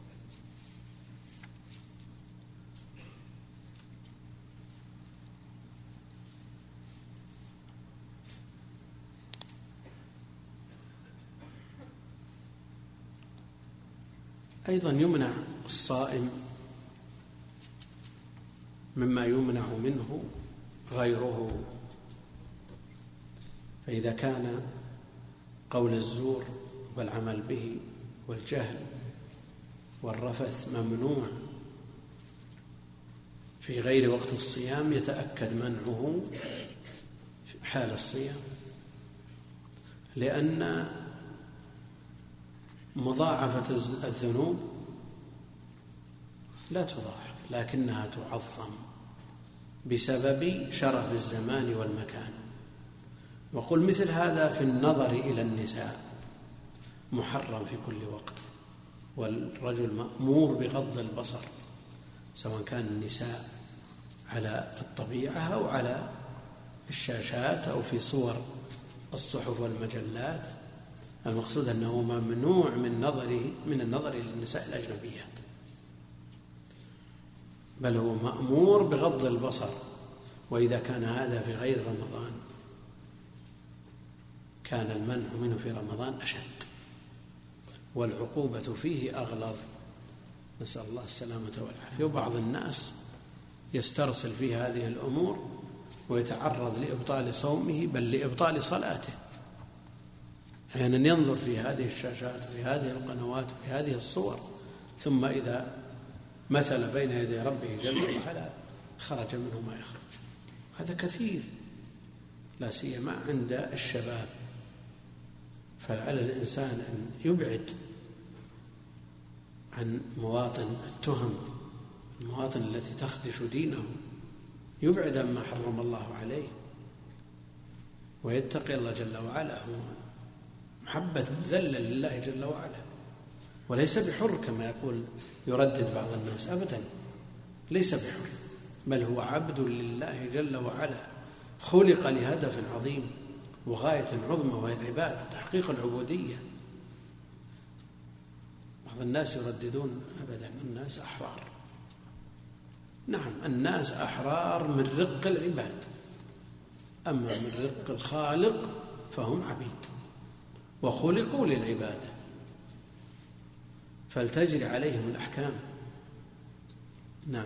أيضا يمنع الصائم مما يمنع منه غيره، فإذا كان قول الزور والعمل به والجهل والرفث ممنوع في غير وقت الصيام يتأكد منعه في حال الصيام، لأن مضاعفة الذنوب لا تضاعف لكنها تعظم بسبب شرف الزمان والمكان. وقل مثل هذا في النظر إلى النساء محرم في كل وقت، والرجل مأمور بغض البصر سواء كان النساء على الطبيعة أو على الشاشات أو في صور الصحف والمجلات. المقصود أنه ممنوع من النظر إلى النساء الأجنبيات، بل هو مأمور بغض البصر. وإذا كان هذا في غير رمضان كان المنع منه في رمضان أشد، والعقوبة فيه أغلظ، نسأل الله السلامة والعافية. وبعض الناس يسترسل في هذه الأمور ويتعرض لإبطال صومه بل لإبطال صلاته. أحيانا ينظر في هذه الشاشات وفي هذه القنوات وفي هذه الصور، ثم إذا مثل بين يدي ربه جل وعلا خرج منه ما يخرج. هذا كثير، لا سيما عند الشباب. فلعل الإنسان أن يبعد عن مواطن التهم، المواطن التي تخدش دينه، يبعد عما حرم الله عليه ويتقي الله جل وعلا. هو محبة مذلة لله جل وعلا، وليس بحر كما يقول يردد بعض الناس، أبدا ليس بحر، بل هو عبد لله جل وعلا، خلق لهدف عظيم وغاية عظمى وهي العبادة، تحقيق العبودية. بعض الناس يرددون أبدا الناس أحرار. نعم الناس أحرار من رق العباد، أما من رق الخالق فهم عبيد وخلقوا للعبادة، فلتجري عليهم الأحكام. نعم.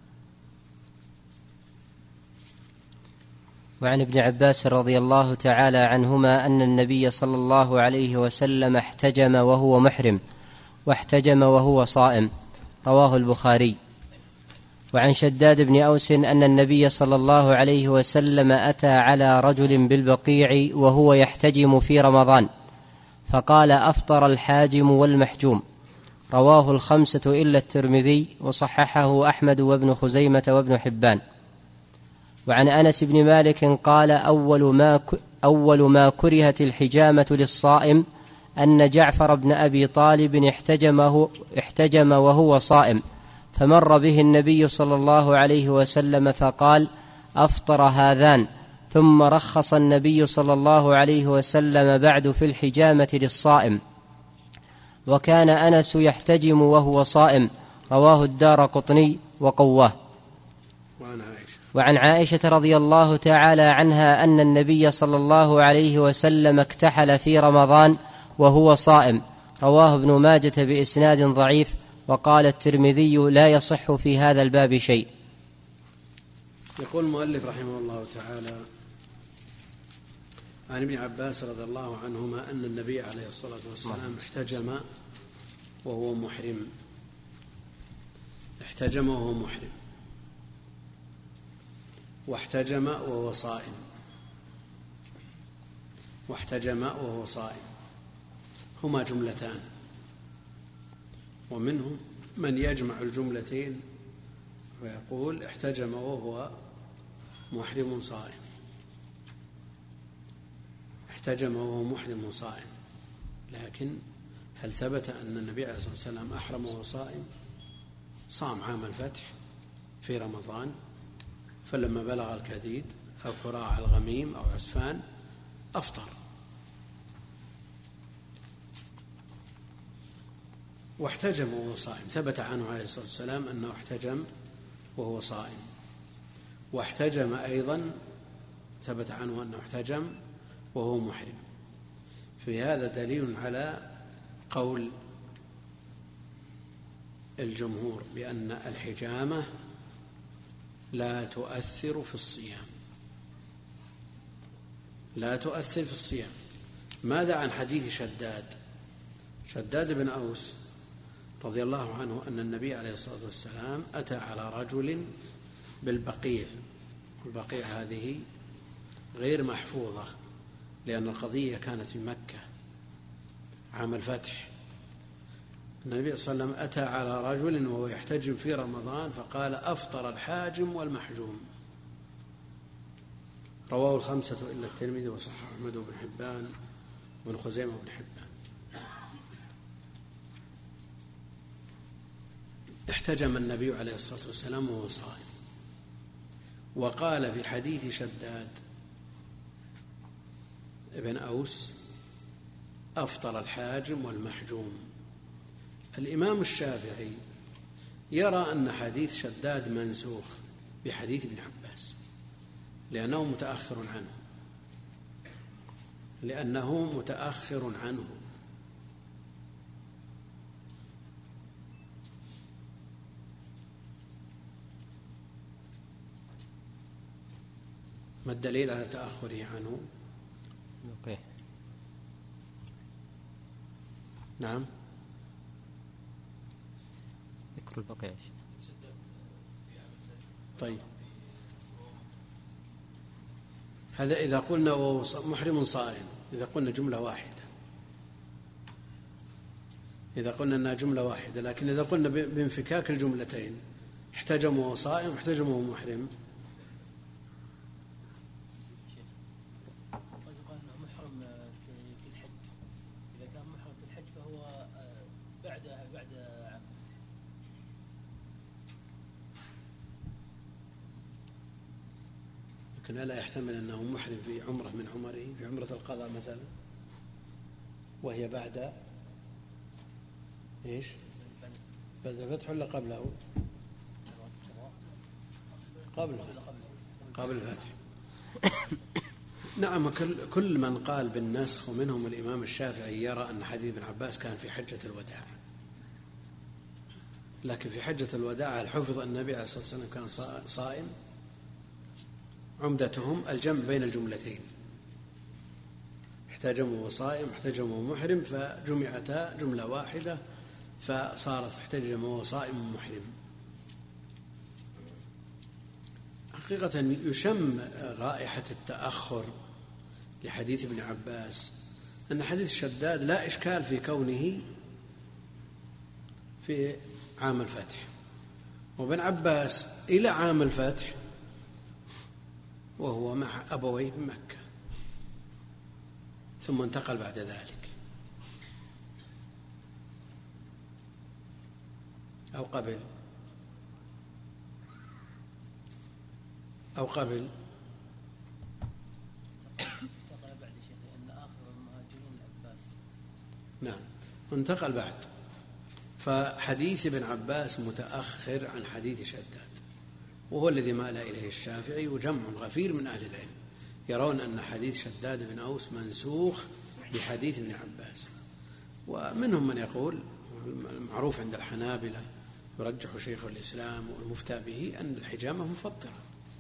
وعن ابن عباس رضي الله تعالى عنهما أن النبي صلى الله عليه وسلم احتجم وهو محرم واحتجم وهو صائم، رواه البخاري. وعن شداد بن أوس أن النبي صلى الله عليه وسلم أتى على رجل بالبقيع وهو يحتجم في رمضان، فقال: أفطر الحاجم والمحجوم، رواه الخمسة إلا الترمذي، وصححه أحمد وابن خزيمة وابن حبان. وعن أنس بن مالك قال: أول ما كرهت الحجامة للصائم أن جعفر بن أبي طالب احتجم وهو صائم، فمر به النبي صلى الله عليه وسلم فقال: أفطر هذان. ثم رخص النبي صلى الله عليه وسلم بعد في الحجامة للصائم. وكان أنس يحتجم وهو صائم، رواه الدارقطني وقواه. وعن عائشة رضي الله تعالى عنها أن النبي صلى الله عليه وسلم اكتحل في رمضان وهو صائم، رواه ابن ماجة بإسناد ضعيف، وقال الترمذي: لا يصح في هذا الباب شيء. يقول المؤلف رحمه الله تعالى: عن ابن عباس رضي الله عنهما أن النبي عليه الصلاة والسلام احتجم وهو محرم، احتجم وهو محرم، واحتجم وهو صائم، واحتجم وهو صائم، هما جملتان، ومنهم من يجمع الجملتين ويقول احتجم وهو محرم صائم، احتجم وهو محرم صائم. لكن هل ثبت أن النبي عليه الصلاة والسلام أحرم وهو صائم؟ صام عام الفتح في رمضان، فلما بلغ الكديد أو كراع الغميم أو عسفان أفطر، واحتجم وهو صائم، ثبت عنه عليه الصلاة والسلام أنه احتجم وهو صائم، واحتجم أيضا ثبت عنه أنه احتجم وهو محرم. في هذا دليل على قول الجمهور بأن الحجامة لا تؤثر في الصيام، لا تؤثر في الصيام. ماذا عن حديث شداد بن أوس رضي الله عنه أن النبي عليه الصلاة والسلام أتى على رجل بالبقيع، البقيع هذه غير محفوظة لأن القضية كانت في مكة عام الفتح. النبي صلى الله عليه وسلم أتى على رجل وهو يحتجم في رمضان فقال أفطر الحاجم والمحجوم. رواه الخمسة إلا الترمذي وصححه أحمد بن حبان وابن خزيمة بن حبان. احتجم النبي عليه الصلاة والسلام وهو صائم، وقال في حديث شداد ابن أوس أفطر الحاجم والمحجوم. الإمام الشافعي يرى أن حديث شداد منسوخ بحديث ابن عباس لأنه متأخر عنه. ما الدليل على تأخره عنه؟ أوكي. نعم، ذكر البقيع. طيب، هذا إذا قلنا محرم صائم، إذا قلنا جملة واحدة، إذا قلنا أنها جملة واحدة، لكن إذا قلنا بانفكاك الجملتين احتجم وهو صائم احتجم وهو محرم. لكن ألا يحتمل أنه محرم في عمرة من عمره، في عمرة القضاء مثلا، وهي بعد إيش؟ بعد الفتح ولا قبله؟ قبل الفتح. نعم، كل من قال بالنسخ ومنهم الإمام الشافعي يرى أن حديث ابن عباس كان في حجة الوداع، لكن في حجة الوداع هل حفظ أن النبي عليه الصلاة والسلام كان صائم؟ عمدتهم الجمع بين الجملتين، احتجم وهو صائم احتجم وهو محرم، فجمعتا جملة واحدة فصارت احتجم وهو صائم محرم. حقيقة يشم رائحة التأخر لحديث ابن عباس، أن حديث شداد لا إشكال في كونه في عام الفتح، وابن عباس إلى عام الفتح وهو مع أبويه بمكة، ثم انتقل بعد ذلك أو قبل انتقل بعد شيء لأن آخر المهاجرين العباس. نعم، انتقل بعد، فحديث ابن عباس متأخر عن حديث شداد، وهو الذي مال إليه الشافعي وجمع غفير من أهل العلم يرون أن حديث شداد بن أوس منسوخ بحديث ابن عباس. ومنهم من يقول، المعروف عند الحنابلة يرجح شيخ الإسلام والمفتى به أن الحجامة مفطرة،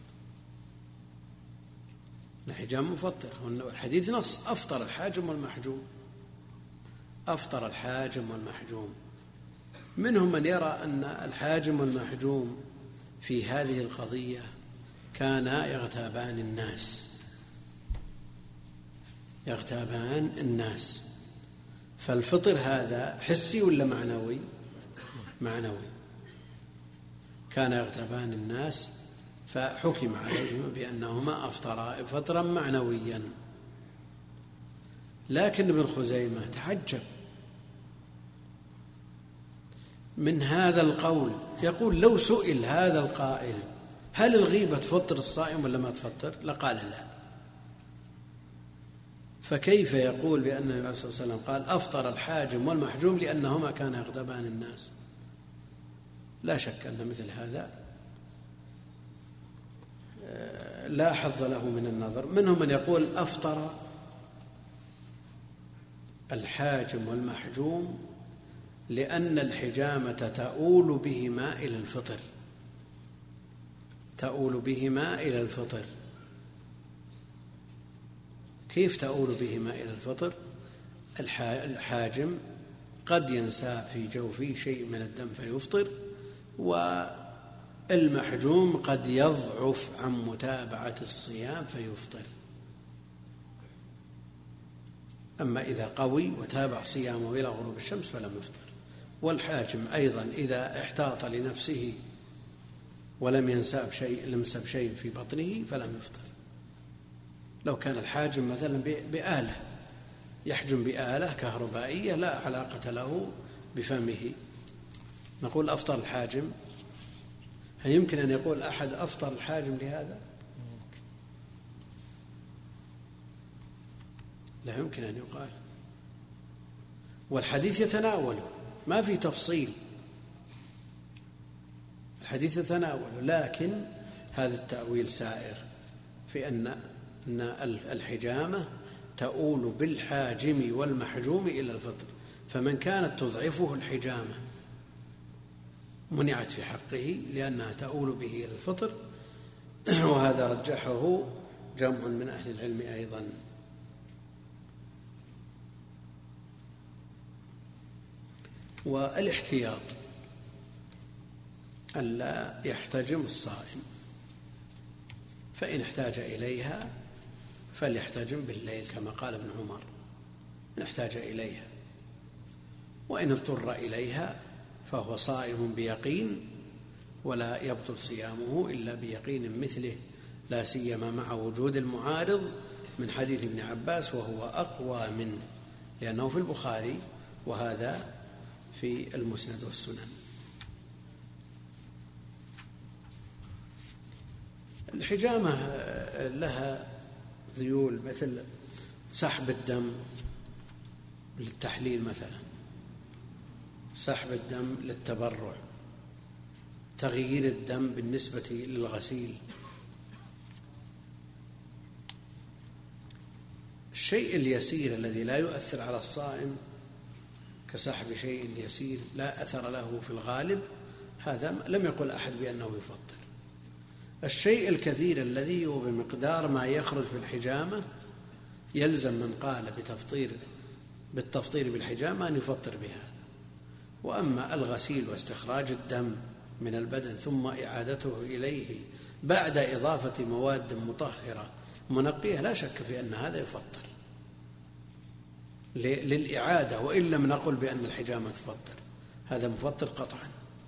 الحجامة مفطرة، والحديث نص أفطر الحاجم والمحجوم، أفطر الحاجم والمحجوم. منهم من يرى أن الحاجم والمحجوم في هذه القضية كانا يغتابان الناس، فالفطر هذا حسي ولا معنوي؟ معنوي. كان يغتابان الناس فحكم عليهما بأنهما أفطرا فطرا معنويا. لكن ابن خزيمة تعجب من هذا القول، يقول لو سئل هذا القائل هل الغيبة تفطر الصائم ولا ما تفطر لقال لا، فكيف يقول بأن النبي صلى الله عليه وسلم قال أفطر الحاجم والمحجوم لأنهما كانا يغضبان الناس؟ لا شك أن مثل هذا لا حظ له من النظر. منهم من يقول أفطر الحاجم والمحجوم لأن الحجامة تؤول بهما إلى الفطر، تؤول بهما إلى الفطر. كيف تؤول بهما إلى الفطر؟ الحاجم قد ينساب في جوفه شيء من الدم فيفطر، والمحجوم قد يضعف عن متابعة الصيام فيفطر. أما إذا قوي وتابع صيامه إلى غروب الشمس فلم يفطر. والحاجم أيضا إذا احتاط لنفسه ولم ينساب شيء في بطنه فلم يفطر. لو كان الحاجم مثلا بآلة يحجم بآلة كهربائية لا علاقة له بفمه، نقول أفطر الحاجم؟ هل يمكن أن يقول أحد أفطر الحاجم لهذا؟ لا يمكن أن يقال. والحديث يتناول، ما في تفصيل، الحديث يتناول، لكن هذا التأويل سائر في أن الحجامة تؤول بالحاجم والمحجوم إلى الفطر، فمن كانت تضعفه الحجامة منعت في حقه لأنها تؤول به إلى الفطر، وهذا رجحه جمع من أهل العلم أيضا. والاحتياط ألا يحتجم الصائم، فإن احتاج إليها فليحتجم بالليل كما قال ابن عمر، إن احتاج إليها، وإن اضطر إليها فهو صائم بيقين ولا يبطل صيامه إلا بيقين مثله، لا سيما مع وجود المعارض من حديث ابن عباس وهو أقوى منه، لأنه في البخاري وهذا في المسند والسنن. الحجامة لها ذيول مثل سحب الدم للتحليل مثلا، سحب الدم للتبرع، تغيير الدم بالنسبة للغسيل. الشيء اليسير الذي لا يؤثر على الصائم كسحب شيء يسير لا أثر له في الغالب، هذا لم يقل أحد بأنه يفطر. الشيء الكثير الذي هو بمقدار ما يخرج في الحجامة يلزم من قال بالتفطير بالحجامة أن يفطر بهذا. وأما الغسيل واستخراج الدم من البدن ثم إعادته إليه بعد إضافة مواد مطهرة منقية لا شك في أن هذا يفطر للإعادة، وإن لم نقل بأن الحجامة تفطر، هذا مفطر قطعا.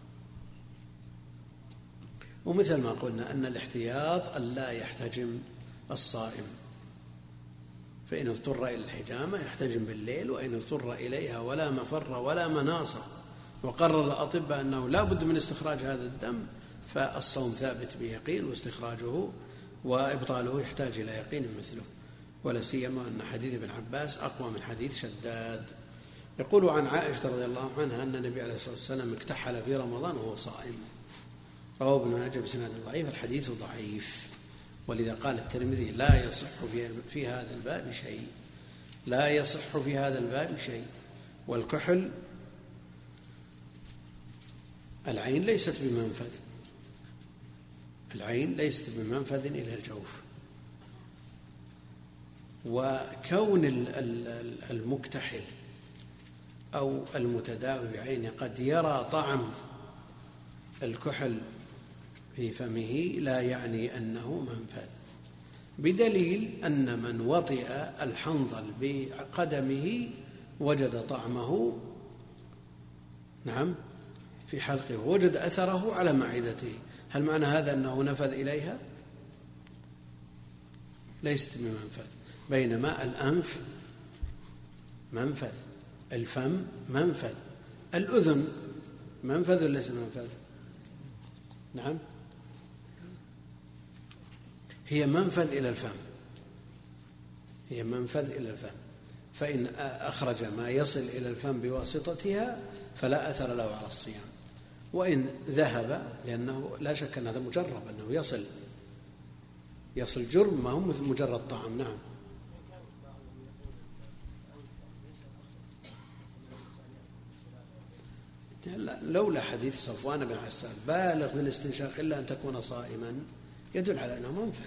ومثل ما قلنا أن الاحتياط ألا يحتجم الصائم، فإن اضطر إلى الحجامة يحتجم بالليل، وإن اضطر إليها ولا مفر ولا مناص وقرر الأطباء أنه لا بد من استخراج هذا الدم فالصوم ثابت بيقين، واستخراجه وإبطاله يحتاج إلى يقين مثله، ولا سيما أن حديث ابن عباس أقوى من حديث شداد. يقول عن عائشة رضي الله عنها أن النبي عليه الصلاة والسلام اكتحل في رمضان وهو صائم، رواه ابن ماجه بسند ضعيف، الحديث ضعيف، ولذا قال الترمذي لا يصح في هذا الباب شيء، لا يصح في هذا الباب شيء. والكحل العين ليست بمنفذ، العين ليست بمنفذ إلى الجوف، وكون المكتحل أو المتداوي بعينه قد يرى طعم الكحل في فمه لا يعني أنه منفذ، بدليل أن من وطئ الحنظل بقدمه وجد طعمه نعم في حلقه، وجد أثره على معدته، هل معنى هذا أنه نفذ إليها؟ ليست بمنفذ. بينما الأنف منفذ، الفم منفذ، الأذن منفذ ليس منفذ؟ نعم، هي منفذ إلى الفم، هي منفذ إلى الفم، فإن أخرج ما يصل إلى الفم بواسطتها فلا أثر له على الصيام، وإن ذهب، لأنه لا شك أن هذا مجرب أنه يصل جرم، ما هو مجرد طعام. نعم. لولا حديث صفوان بن عسال بالغ في الاستنشاق إلا أن تكون صائما يدل على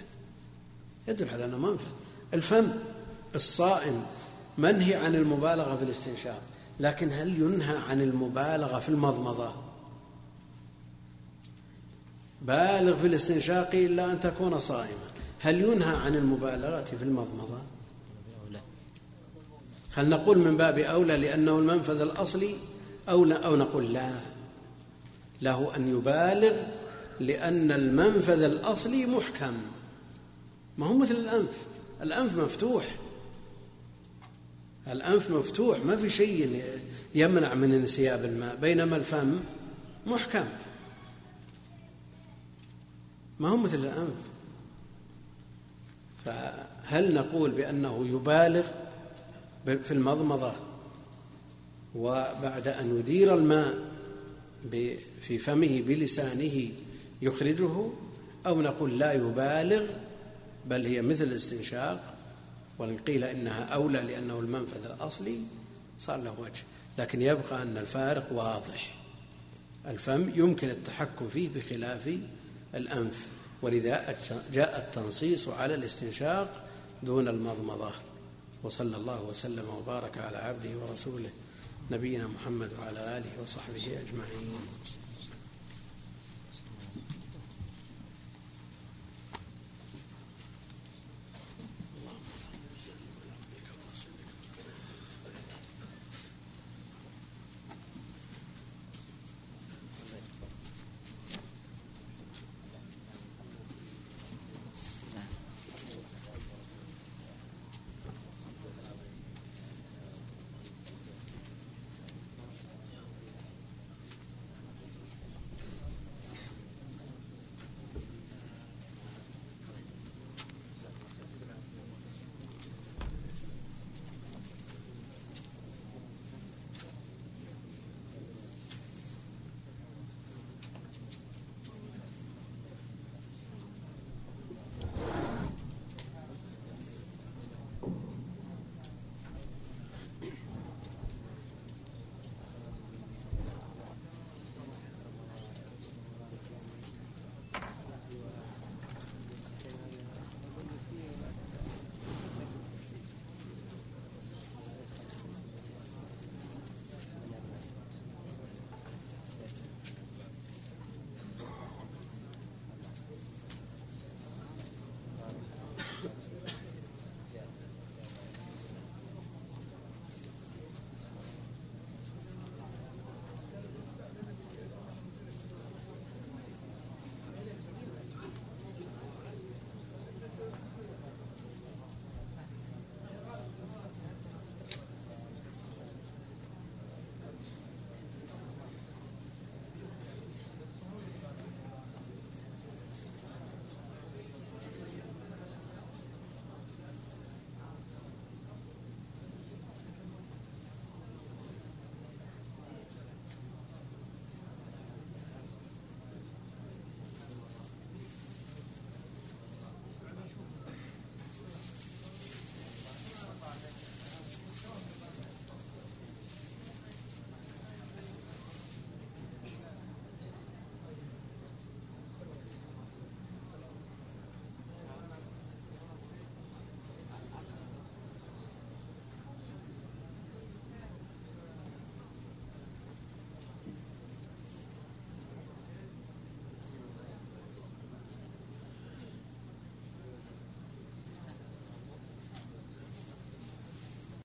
أنه منفذ. الفم الصائم منهي عن المبالغة في الاستنشاق، لكن هل ينهى عن المبالغة في المضمضة؟ بالغ في الاستنشاق إلا أن تكون صائما، هل ينهى عن المبالغة في المضمضة؟ هل نقول من باب أولى لأنه المنفذ الأصلي، أو نقول لا، له أن يبالغ لأن المنفذ الأصلي محكم، ما هو مثل الأنف مفتوح، ما في شيء يمنع من انسياب الماء، بينما الفم محكم، ما هو مثل الأنف. فهل نقول بأنه يبالغ في المضمضة وبعد أن يدير الماء في فمه بلسانه يخرجه، أو نقول لا يبالغ بل هي مثل الاستنشاق، وإن قيل إنها أولى لأنه المنفذ الأصلي صار له وجه، لكن يبقى أن الفارق واضح. الفم يمكن التحكم فيه بخلاف الأنف، ولذا جاء التنصيص على الاستنشاق دون المضمضة. وصلى الله وسلم وبارك على عبده ورسوله نبينا محمد وعلى آله وصحبه أجمعين.